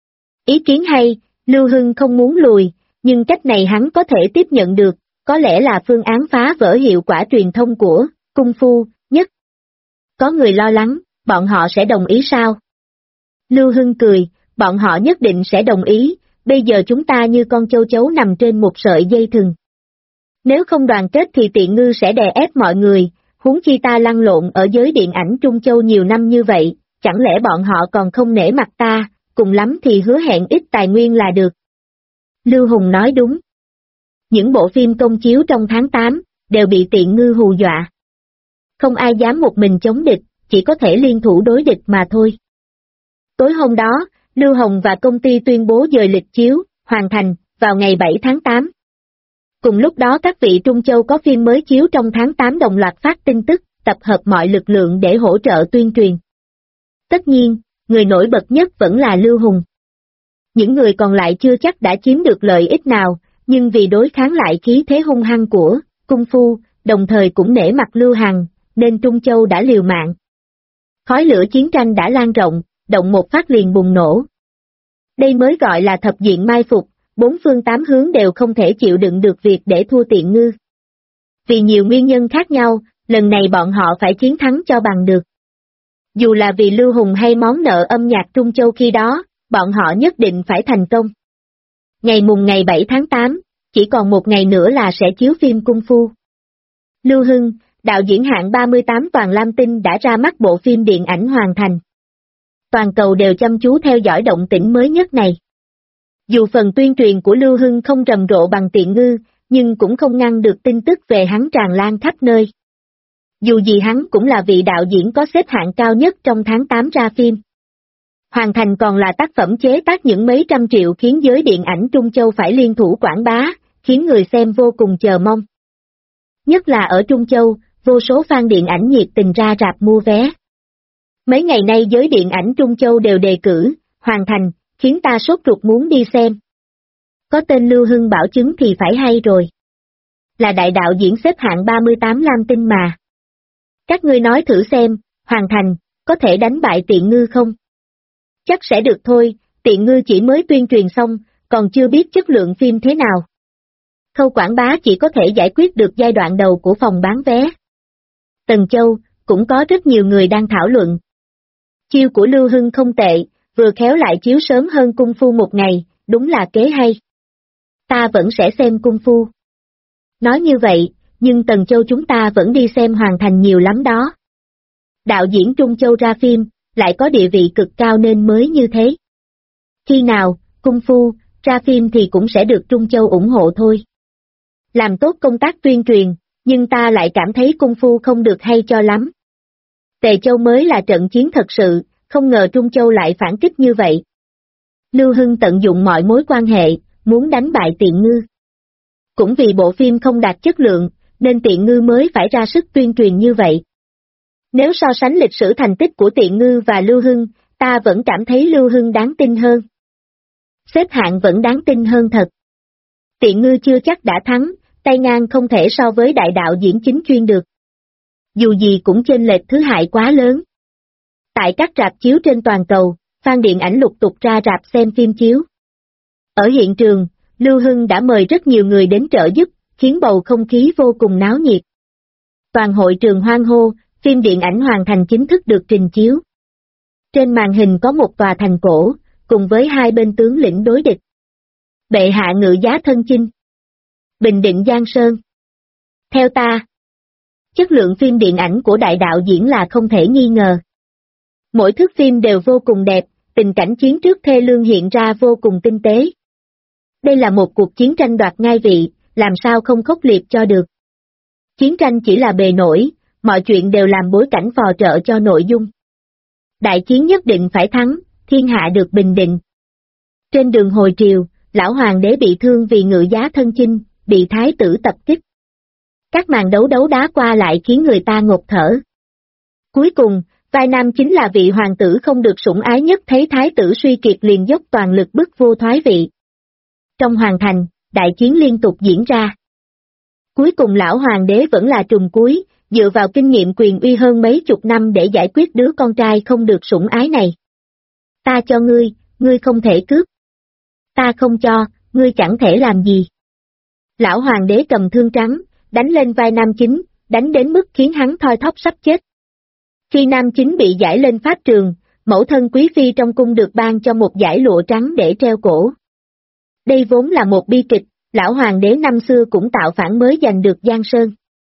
Ý kiến hay, Lưu Hưng không muốn lùi, nhưng cách này hắn có thể tiếp nhận được, có lẽ là phương án phá vỡ hiệu quả truyền thông của Cung Phu nhất. Có người lo lắng, bọn họ sẽ đồng ý sao? Lưu Hưng cười, bọn họ nhất định sẽ đồng ý, bây giờ chúng ta như con châu chấu nằm trên một sợi dây thừng. Nếu không đoàn kết thì Tiện Ngư sẽ đè ép mọi người, huống chi ta lăn lộn ở giới điện ảnh Trung Châu nhiều năm như vậy, chẳng lẽ bọn họ còn không nể mặt ta, cùng lắm thì hứa hẹn ít tài nguyên là được. Lưu Hùng nói đúng. Những bộ phim công chiếu trong tháng 8, đều bị Tiện Ngư hù dọa. Không ai dám một mình chống địch, chỉ có thể liên thủ đối địch mà thôi. Tối hôm đó, Lưu Hồng và công ty tuyên bố dời lịch chiếu, hoàn thành, vào ngày 7 tháng 8. Cùng lúc đó các vị Trung Châu có phim mới chiếu trong tháng 8 đồng loạt phát tin tức, tập hợp mọi lực lượng để hỗ trợ tuyên truyền. Tất nhiên, người nổi bật nhất vẫn là Lưu Hùng. Những người còn lại chưa chắc đã chiếm được lợi ích nào, nhưng vì đối kháng lại khí thế hung hăng của Cung Phu, đồng thời cũng nể mặt Lưu Hằng, nên Trung Châu đã liều mạng. Khói lửa chiến tranh đã lan rộng, động một phát liền bùng nổ. Đây mới gọi là thập diện mai phục, bốn phương tám hướng đều không thể chịu đựng được việc để thua Tiện Ngư. Vì nhiều nguyên nhân khác nhau, lần này bọn họ phải chiến thắng cho bằng được. Dù là vì Lưu Hùng hay món nợ âm nhạc Trung Châu khi đó, bọn họ nhất định phải thành công. Ngày 7 tháng 8, chỉ còn một ngày nữa là sẽ chiếu phim Cung Phu. Lưu Hưng, đạo diễn hạng 38 toàn Lam Tinh đã ra mắt bộ phim điện ảnh hoàn thành. Toàn cầu đều chăm chú theo dõi động tĩnh mới nhất này. Dù phần tuyên truyền của Lưu Hưng không rầm rộ bằng Tiện Ngư, nhưng cũng không ngăn được tin tức về hắn tràn lan khắp nơi. Dù gì hắn cũng là vị đạo diễn có xếp hạng cao nhất trong tháng 8 ra phim. hoàn thành còn là tác phẩm chế tác những mấy trăm triệu khiến giới điện ảnh Trung Châu phải liên thủ quảng bá, khiến người xem vô cùng chờ mong. Nhất là ở Trung Châu, vô số fan điện ảnh nhiệt tình ra rạp mua vé. Mấy ngày nay giới điện ảnh Trung Châu đều đề cử, hoàn thành, khiến ta sốt ruột muốn đi xem. Có tên Lưu Hưng bảo chứng thì phải hay rồi. Là đại đạo diễn xếp hạng 38 lam tinh mà. Các ngươi nói thử xem, hoàn thành, có thể đánh bại Tiện Ngư không? Chắc sẽ được thôi, Tiện Ngư chỉ mới tuyên truyền xong, còn chưa biết chất lượng phim thế nào. Khâu quảng bá chỉ có thể giải quyết được giai đoạn đầu của phòng bán vé. Tần Châu, cũng có rất nhiều người đang thảo luận. Chiêu của Lưu Hưng không tệ, vừa khéo lại chiếu sớm hơn Cung Phu một ngày, đúng là kế hay. Ta vẫn sẽ xem Cung Phu. Nói như vậy, nhưng Tần Châu chúng ta vẫn đi xem hoàn thành nhiều lắm đó. Đạo diễn Trung Châu ra phim, lại có địa vị cực cao nên mới như thế. Khi nào, Cung Phu, ra phim thì cũng sẽ được Trung Châu ủng hộ thôi. Làm tốt công tác tuyên truyền, nhưng ta lại cảm thấy Cung Phu không được hay cho lắm. Tề Châu mới là trận chiến thật sự, không ngờ Trung Châu lại phản kích như vậy. Lưu Hưng tận dụng mọi mối quan hệ, muốn đánh bại Tiện Ngư. Cũng vì bộ phim không đạt chất lượng, nên Tiện Ngư mới phải ra sức tuyên truyền như vậy. Nếu so sánh lịch sử thành tích của Tiện Ngư và Lưu Hưng, ta vẫn cảm thấy Lưu Hưng đáng tin hơn. Xếp hạng vẫn đáng tin hơn thật. Tiện Ngư chưa chắc đã thắng, tay ngang không thể so với đại đạo diễn chính chuyên được. Dù gì cũng chênh lệch thứ hại quá lớn. Tại các rạp chiếu trên toàn cầu, fan điện ảnh lục tục ra rạp xem phim chiếu. Ở hiện trường, Lưu Hưng đã mời rất nhiều người đến trợ giúp, khiến bầu không khí vô cùng náo nhiệt. Toàn hội trường hoan hô, phim điện ảnh hoàn thành chính thức được trình chiếu. Trên màn hình có một tòa thành cổ, cùng với hai bên tướng lĩnh đối địch. Bệ hạ ngự giá thân chinh. Bình định Giang Sơn. Theo ta, chất lượng phim điện ảnh của đại đạo diễn là không thể nghi ngờ. Mỗi thước phim đều vô cùng đẹp, tình cảnh chiến trước thê lương hiện ra vô cùng tinh tế. Đây là một cuộc chiến tranh đoạt ngai vị, làm sao không khốc liệt cho được. Chiến tranh chỉ là bề nổi, mọi chuyện đều làm bối cảnh phò trợ cho nội dung. Đại chiến nhất định phải thắng, thiên hạ được bình định. Trên đường hồi triều, lão hoàng đế bị thương vì ngự giá thân chinh, bị thái tử tập kích. Các màn đấu đá qua lại khiến người ta ngột thở. Cuối cùng, vai nam chính là vị hoàng tử không được sủng ái nhất thấy thái tử suy kiệt liền dốc toàn lực bức vua thoái vị. Trong hoàng thành, đại chiến liên tục diễn ra. Cuối cùng lão hoàng đế vẫn là trùm cuối, dựa vào kinh nghiệm quyền uy hơn mấy chục năm để giải quyết đứa con trai không được sủng ái này. Ta cho ngươi không thể cướp. Ta không cho, ngươi chẳng thể làm gì. Lão hoàng đế cầm thương trắng, đánh lên vai nam chính, đánh đến mức khiến hắn thoi thóp sắp chết. Khi nam chính bị giải lên pháp trường, mẫu thân quý phi trong cung được ban cho một dải lụa trắng để treo cổ. Đây vốn là một bi kịch, lão hoàng đế năm xưa cũng tạo phản mới giành được Giang Sơn.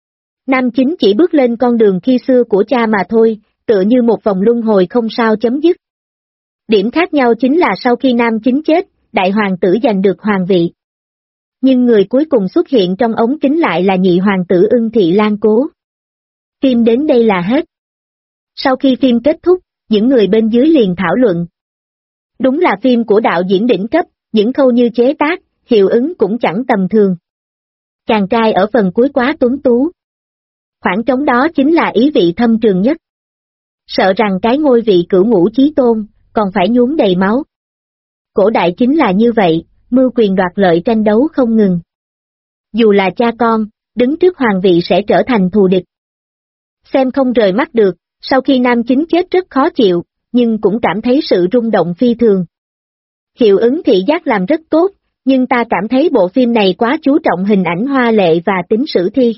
Nam chính chỉ bước lên con đường khi xưa của cha mà thôi, tựa như một vòng luân hồi không sao chấm dứt. Điểm khác nhau chính là sau khi nam chính chết, đại hoàng tử giành được hoàng vị. Nhưng người cuối cùng xuất hiện trong ống kính lại là nhị hoàng tử Ưng Thị Lan Cố. Phim đến đây là hết. Sau khi phim kết thúc, những người bên dưới liền thảo luận. Đúng là phim của đạo diễn đỉnh cấp, những khâu như chế tác, hiệu ứng cũng chẳng tầm thường. Chàng trai ở phần cuối quá tuấn tú. Khoảng trống đó chính là ý vị thâm trường nhất. Sợ rằng cái ngôi vị cửu ngũ chí tôn, còn phải nhuốm đầy máu. Cổ đại chính là như vậy, mưu quyền đoạt lợi tranh đấu không ngừng. Dù là cha con, đứng trước hoàng vị sẽ trở thành thù địch. Xem không rời mắt được, sau khi nam chính chết rất khó chịu, nhưng cũng cảm thấy sự rung động phi thường. Hiệu ứng thị giác làm rất tốt, nhưng ta cảm thấy bộ phim này quá chú trọng hình ảnh hoa lệ và tính sử thi.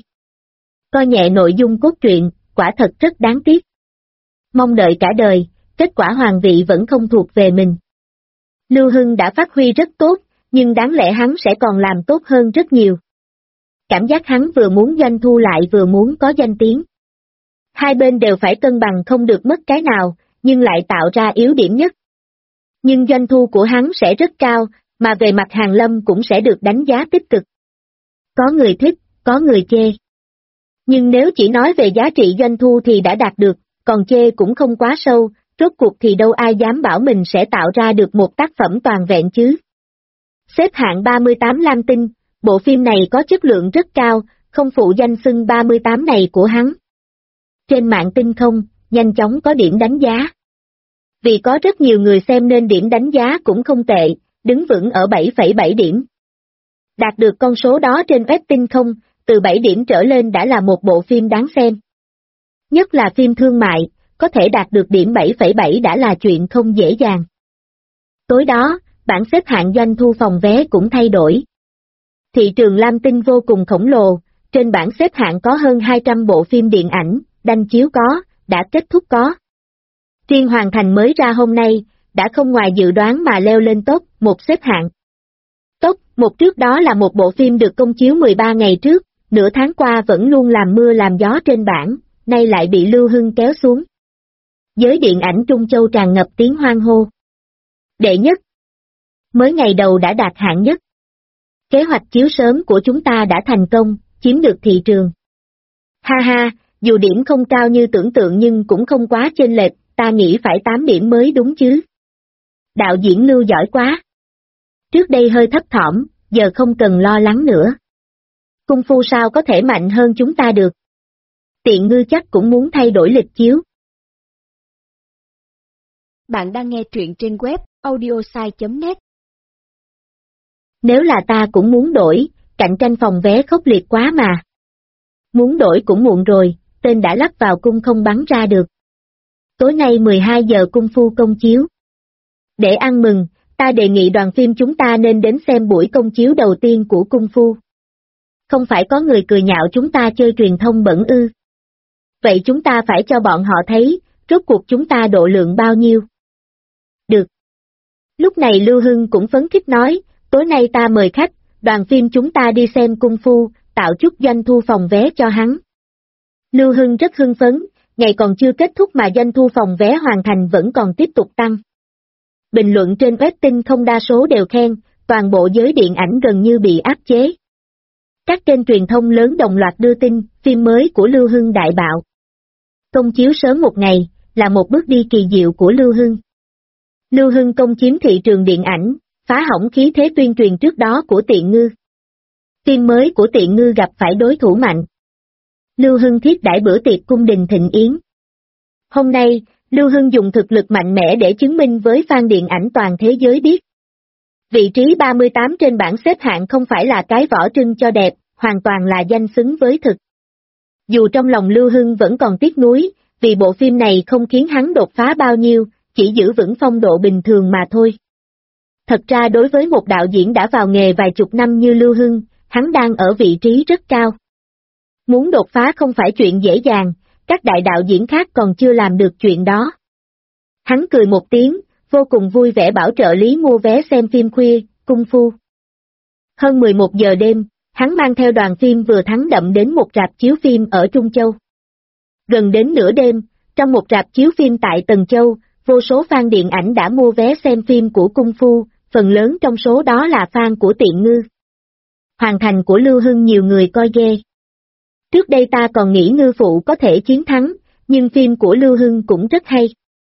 Coi nhẹ nội dung cốt truyện, quả thật rất đáng tiếc. Mong đợi cả đời, kết quả hoàng vị vẫn không thuộc về mình. Lưu Hưng đã phát huy rất tốt, nhưng đáng lẽ hắn sẽ còn làm tốt hơn rất nhiều. Cảm giác hắn vừa muốn doanh thu lại vừa muốn có danh tiếng. Hai bên đều phải cân bằng không được mất cái nào, nhưng lại tạo ra yếu điểm nhất. Nhưng doanh thu của hắn sẽ rất cao, mà về mặt hàn lâm cũng sẽ được đánh giá tích cực. Có người thích, có người chê. Nhưng nếu chỉ nói về giá trị doanh thu thì đã đạt được, còn chê cũng không quá sâu, Rốt cuộc thì đâu ai dám bảo mình sẽ tạo ra được một tác phẩm toàn vẹn chứ. Xếp hạng 38 Lam Tinh, bộ phim này có chất lượng rất cao, không phụ danh xưng 38 này của hắn. Trên mạng tinh không, nhanh chóng có điểm đánh giá. Vì có rất nhiều người xem nên điểm đánh giá cũng không tệ, đứng vững ở 7,7 điểm. Đạt được con số đó trên web tinh không, từ 7 điểm trở lên đã là một bộ phim đáng xem. Nhất là phim thương mại, có thể đạt được điểm 7,7 đã là chuyện không dễ dàng. Tối đó, bảng xếp hạng doanh thu phòng vé cũng thay đổi. Thị trường Lam Tinh vô cùng khổng lồ, trên bảng xếp hạng có hơn 200 bộ phim điện ảnh, đăng chiếu có, đã kết thúc có. Riêng Hoàn Thành mới ra hôm nay, đã không ngoài dự đoán mà leo lên top một xếp hạng. Top một trước đó là một bộ phim được công chiếu 13 ngày trước, nửa tháng qua vẫn luôn làm mưa làm gió trên bảng, nay lại bị Lưu Hưng kéo xuống. Giới điện ảnh Trung Châu tràn ngập tiếng hoan hô. Đệ nhất. Mới ngày đầu đã đạt hạng nhất. Kế hoạch chiếu sớm của chúng ta đã thành công, chiếm được thị trường. Ha ha, dù điểm không cao như tưởng tượng nhưng cũng không quá chênh lệch, ta nghĩ phải 8 điểm mới đúng chứ. Đạo diễn Lưu giỏi quá. Trước đây hơi thấp thỏm, giờ không cần lo lắng nữa. Cung phu sao có thể mạnh hơn chúng ta được. Tiện ngư chắc cũng muốn thay đổi lịch chiếu. Bạn đang nghe truyện trên web audiosai.net. Nếu là ta cũng muốn đổi, cạnh tranh phòng vé khốc liệt quá mà. Muốn đổi cũng muộn rồi, tên đã lắp vào cung không bắn ra được. Tối nay 12 giờ cung phu công chiếu. Để ăn mừng, ta đề nghị đoàn phim chúng ta nên đến xem buổi công chiếu đầu tiên của cung phu. Không phải có người cười nhạo chúng ta chơi truyền thông bẩn ư. Vậy chúng ta phải cho bọn họ thấy, rốt cuộc chúng ta độ lượng bao nhiêu. Được. Lúc này Lưu Hưng cũng phấn khích nói, tối nay ta mời khách, đoàn phim chúng ta đi xem cung phu, tạo chút doanh thu phòng vé cho hắn. Lưu Hưng rất hưng phấn, ngày còn chưa kết thúc mà doanh thu phòng vé hoàn thành vẫn còn tiếp tục tăng. Bình luận trên web tinh không đa số đều khen, toàn bộ giới điện ảnh gần như bị áp chế. Các kênh truyền thông lớn đồng loạt đưa tin, phim mới của Lưu Hưng đại bạo. Công chiếu sớm một ngày, là một bước đi kỳ diệu của Lưu Hưng. Lưu Hưng công chiếm thị trường điện ảnh, phá hỏng khí thế tuyên truyền trước đó của Tiện Ngư. Phim mới của Tiện Ngư gặp phải đối thủ mạnh. Lưu Hưng thiết đãi bữa tiệc cung đình thịnh yến. Hôm nay, Lưu Hưng dùng thực lực mạnh mẽ để chứng minh với fan điện ảnh toàn thế giới biết. Vị trí 38 trên bảng xếp hạng không phải là cái vỏ trưng cho đẹp, hoàn toàn là danh xứng với thực. Dù trong lòng Lưu Hưng vẫn còn tiếc nuối, vì bộ phim này không khiến hắn đột phá bao nhiêu, chỉ giữ vững phong độ bình thường mà thôi. Thật ra đối với một đạo diễn đã vào nghề vài chục năm như Lưu Hưng, hắn đang ở vị trí rất cao. Muốn đột phá không phải chuyện dễ dàng, các đại đạo diễn khác còn chưa làm được chuyện đó. Hắn cười một tiếng, vô cùng vui vẻ bảo trợ lý mua vé xem phim khuya, cung phu. Hơn 11 giờ đêm, hắn mang theo đoàn phim vừa thắng đậm đến một rạp chiếu phim ở Trung Châu. Gần đến nửa đêm, trong một rạp chiếu phim tại Tần Châu, vô số fan điện ảnh đã mua vé xem phim của cung phu, phần lớn trong số đó là fan của Tiện Ngư. Hoàn thành của Lưu Hưng nhiều người coi ghê. Trước đây ta còn nghĩ Ngư Phụ có thể chiến thắng, nhưng phim của Lưu Hưng cũng rất hay.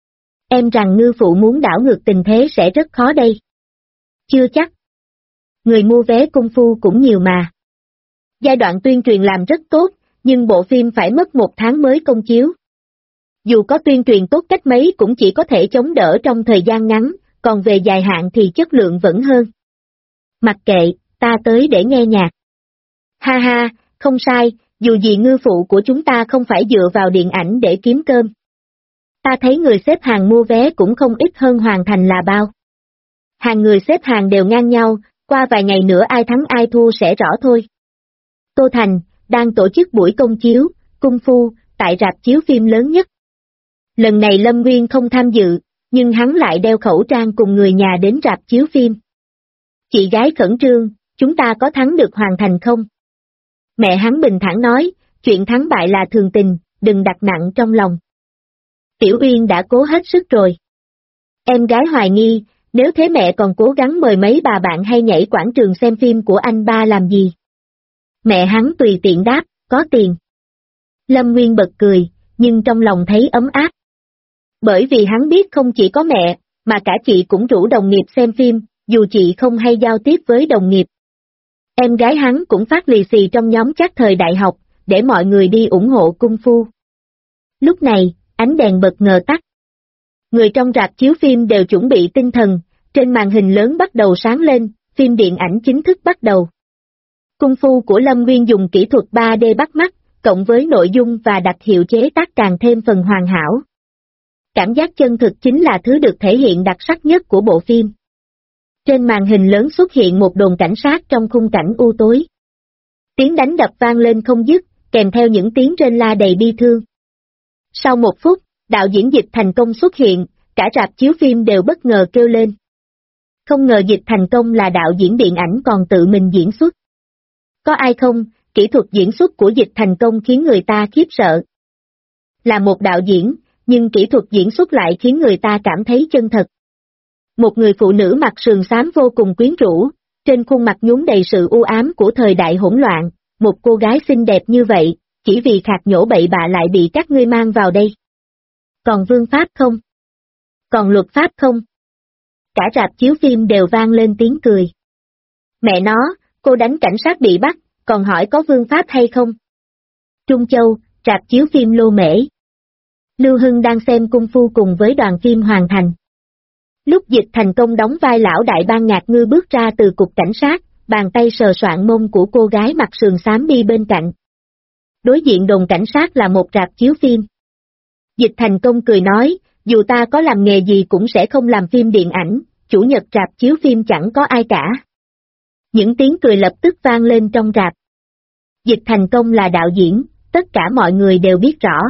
Em rằng Ngư Phụ muốn đảo ngược tình thế sẽ rất khó đây. Chưa chắc. Người mua vé cung phu cũng nhiều mà. Giai đoạn tuyên truyền làm rất tốt, nhưng bộ phim phải mất 1 tháng mới công chiếu. Dù có tuyên truyền tốt cách mấy cũng chỉ có thể chống đỡ trong thời gian ngắn, còn về dài hạn thì chất lượng vẫn hơn. Mặc kệ, ta tới để nghe nhạc. Ha ha, không sai, dù gì Ngư Phụ của chúng ta không phải dựa vào điện ảnh để kiếm cơm. Ta thấy người xếp hàng mua vé cũng không ít hơn Hoàn Thành là bao. Hàng người xếp hàng đều ngang nhau, qua vài ngày nữa ai thắng ai thua sẽ rõ thôi. Tô Thành, đang tổ chức buổi công chiếu, cung phu, tại rạp chiếu phim lớn nhất. Lần này Lâm Nguyên không tham dự, nhưng hắn lại đeo khẩu trang cùng người nhà đến rạp chiếu phim. Chị gái khẩn trương, chúng ta có thắng được Hoàn Thành không? Mẹ hắn bình thản nói, chuyện thắng bại là thường tình, đừng đặt nặng trong lòng. Tiểu Uyên đã cố hết sức rồi. Em gái hoài nghi, nếu thế mẹ còn cố gắng mời mấy bà bạn hay nhảy quảng trường xem phim của anh ba làm gì? Mẹ hắn tùy tiện đáp, có tiền. Lâm Nguyên bật cười, nhưng trong lòng thấy ấm áp. Bởi vì hắn biết không chỉ có mẹ, mà cả chị cũng rủ đồng nghiệp xem phim, dù chị không hay giao tiếp với đồng nghiệp. Em gái hắn cũng phát lì xì trong nhóm chat thời đại học, để mọi người đi ủng hộ cung phu. Lúc này, ánh đèn bật ngờ tắt. Người trong rạp chiếu phim đều chuẩn bị tinh thần, trên màn hình lớn bắt đầu sáng lên, phim điện ảnh chính thức bắt đầu. Cung phu của Lâm Nguyên dùng kỹ thuật 3D bắt mắt, cộng với nội dung và đặc hiệu chế tác càng thêm phần hoàn hảo. Cảm giác chân thực chính là thứ được thể hiện đặc sắc nhất của bộ phim. Trên màn hình lớn xuất hiện một đồn cảnh sát trong khung cảnh u tối. Tiếng đánh đập vang lên không dứt, kèm theo những tiếng rên la đầy bi thương. Sau 1 phút, đạo diễn Dịch Thành Công xuất hiện, cả rạp chiếu phim đều bất ngờ kêu lên. Không ngờ Dịch Thành Công là đạo diễn điện ảnh còn tự mình diễn xuất. Có ai không, kỹ thuật diễn xuất của Dịch Thành Công khiến người ta khiếp sợ. Là một đạo diễn, nhưng kỹ thuật diễn xuất lại khiến người ta cảm thấy chân thật. Một người phụ nữ mặc sườn xám vô cùng quyến rũ, trên khuôn mặt nhuốm đầy sự u ám của thời đại hỗn loạn, một cô gái xinh đẹp như vậy, chỉ vì khạc nhổ bậy bạ lại bị các ngươi mang vào đây. Còn vương pháp không? Còn luật pháp không? Cả rạp chiếu phim đều vang lên tiếng cười. Mẹ nó, cô đánh cảnh sát bị bắt, còn hỏi có vương pháp hay không? Trung Châu, rạp chiếu phim Lô Mễ. Lưu Hưng đang xem cung phu cùng với đoàn phim hoàn thành. Lúc Dịch Thành Công đóng vai lão đại bang Ngạc Ngư bước ra từ cục cảnh sát, bàn tay sờ soạng mông của cô gái mặc sườn xám đi bên cạnh. Đối diện đồn cảnh sát là một rạp chiếu phim. Dịch Thành Công cười nói, dù ta có làm nghề gì cũng sẽ không làm phim điện ảnh, chủ nhật rạp chiếu phim chẳng có ai cả. Những tiếng cười lập tức vang lên trong rạp. Dịch Thành Công là đạo diễn, tất cả mọi người đều biết rõ.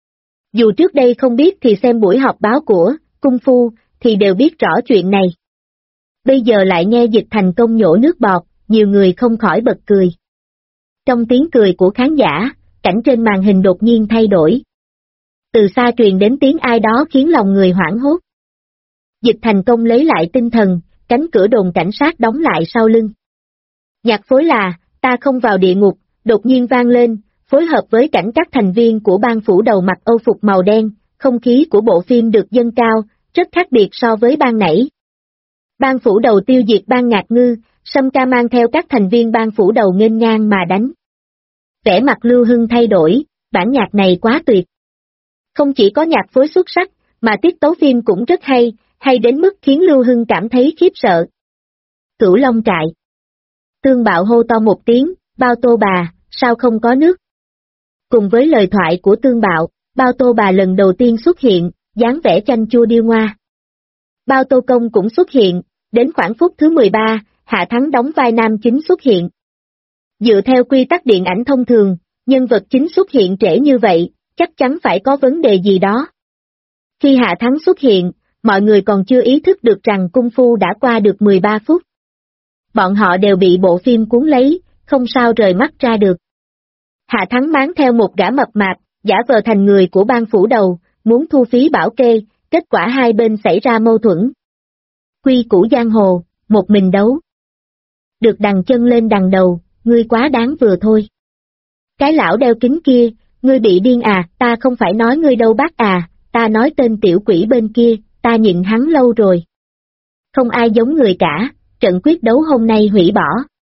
Dù trước đây không biết thì xem buổi họp báo của cung phu thì đều biết rõ chuyện này. Bây giờ lại nghe Dịch Thành Công nhổ nước bọt, nhiều người không khỏi bật cười. Trong tiếng cười của khán giả, cảnh trên màn hình đột nhiên thay đổi. Từ xa truyền đến tiếng ai đó khiến lòng người hoảng hốt. Dịch Thành Công lấy lại tinh thần, cánh cửa đồn cảnh sát đóng lại sau lưng. Nhạc phối là Ta Không Vào Địa Ngục, đột nhiên vang lên, phối hợp với cảnh các thành viên của ban phủ đầu mặc âu phục màu đen, không khí của bộ phim được dâng cao, rất khác biệt so với ban nãy. Ban phủ đầu tiêu diệt ban Ngạc Ngư, Sâm Ca mang theo các thành viên ban phủ đầu nghênh ngang mà đánh. Vẻ mặt Lưu Hưng thay đổi, bản nhạc này quá tuyệt. Không chỉ có nhạc phối xuất sắc, mà tiết tấu phim cũng rất hay, hay đến mức khiến Lưu Hưng cảm thấy khiếp sợ. Cửu Long Trại. Tương Bạo hô to một tiếng, Bao Tô Bà, sao không có nước? Cùng với lời thoại của Tương Bạo, Bao Tô Bà lần đầu tiên xuất hiện, dáng vẻ chanh chua điêu ngoa. Bao Tô Công cũng xuất hiện, đến khoảng phút thứ 13, Hạ Thắng đóng vai nam chính xuất hiện. Dựa theo quy tắc điện ảnh thông thường, nhân vật chính xuất hiện trễ như vậy, chắc chắn phải có vấn đề gì đó. Khi Hạ Thắng xuất hiện, mọi người còn chưa ý thức được rằng cung phu đã qua được 13 phút. Bọn họ đều bị bộ phim cuốn lấy, không sao rời mắt ra được. Hạ Thắng mang theo một gã mập mạp, giả vờ thành người của ban phủ đầu, muốn thu phí bảo kê, kết quả hai bên xảy ra mâu thuẫn. Quy củ giang hồ, một mình đấu. Được đằng chân lên đằng đầu, ngươi quá đáng vừa thôi. Cái lão đeo kính kia, ngươi bị điên à, ta không phải nói ngươi đâu bác à, ta nói tên tiểu quỷ bên kia, ta nhịn hắn lâu rồi. Không ai giống người cả, trận quyết đấu hôm nay hủy bỏ.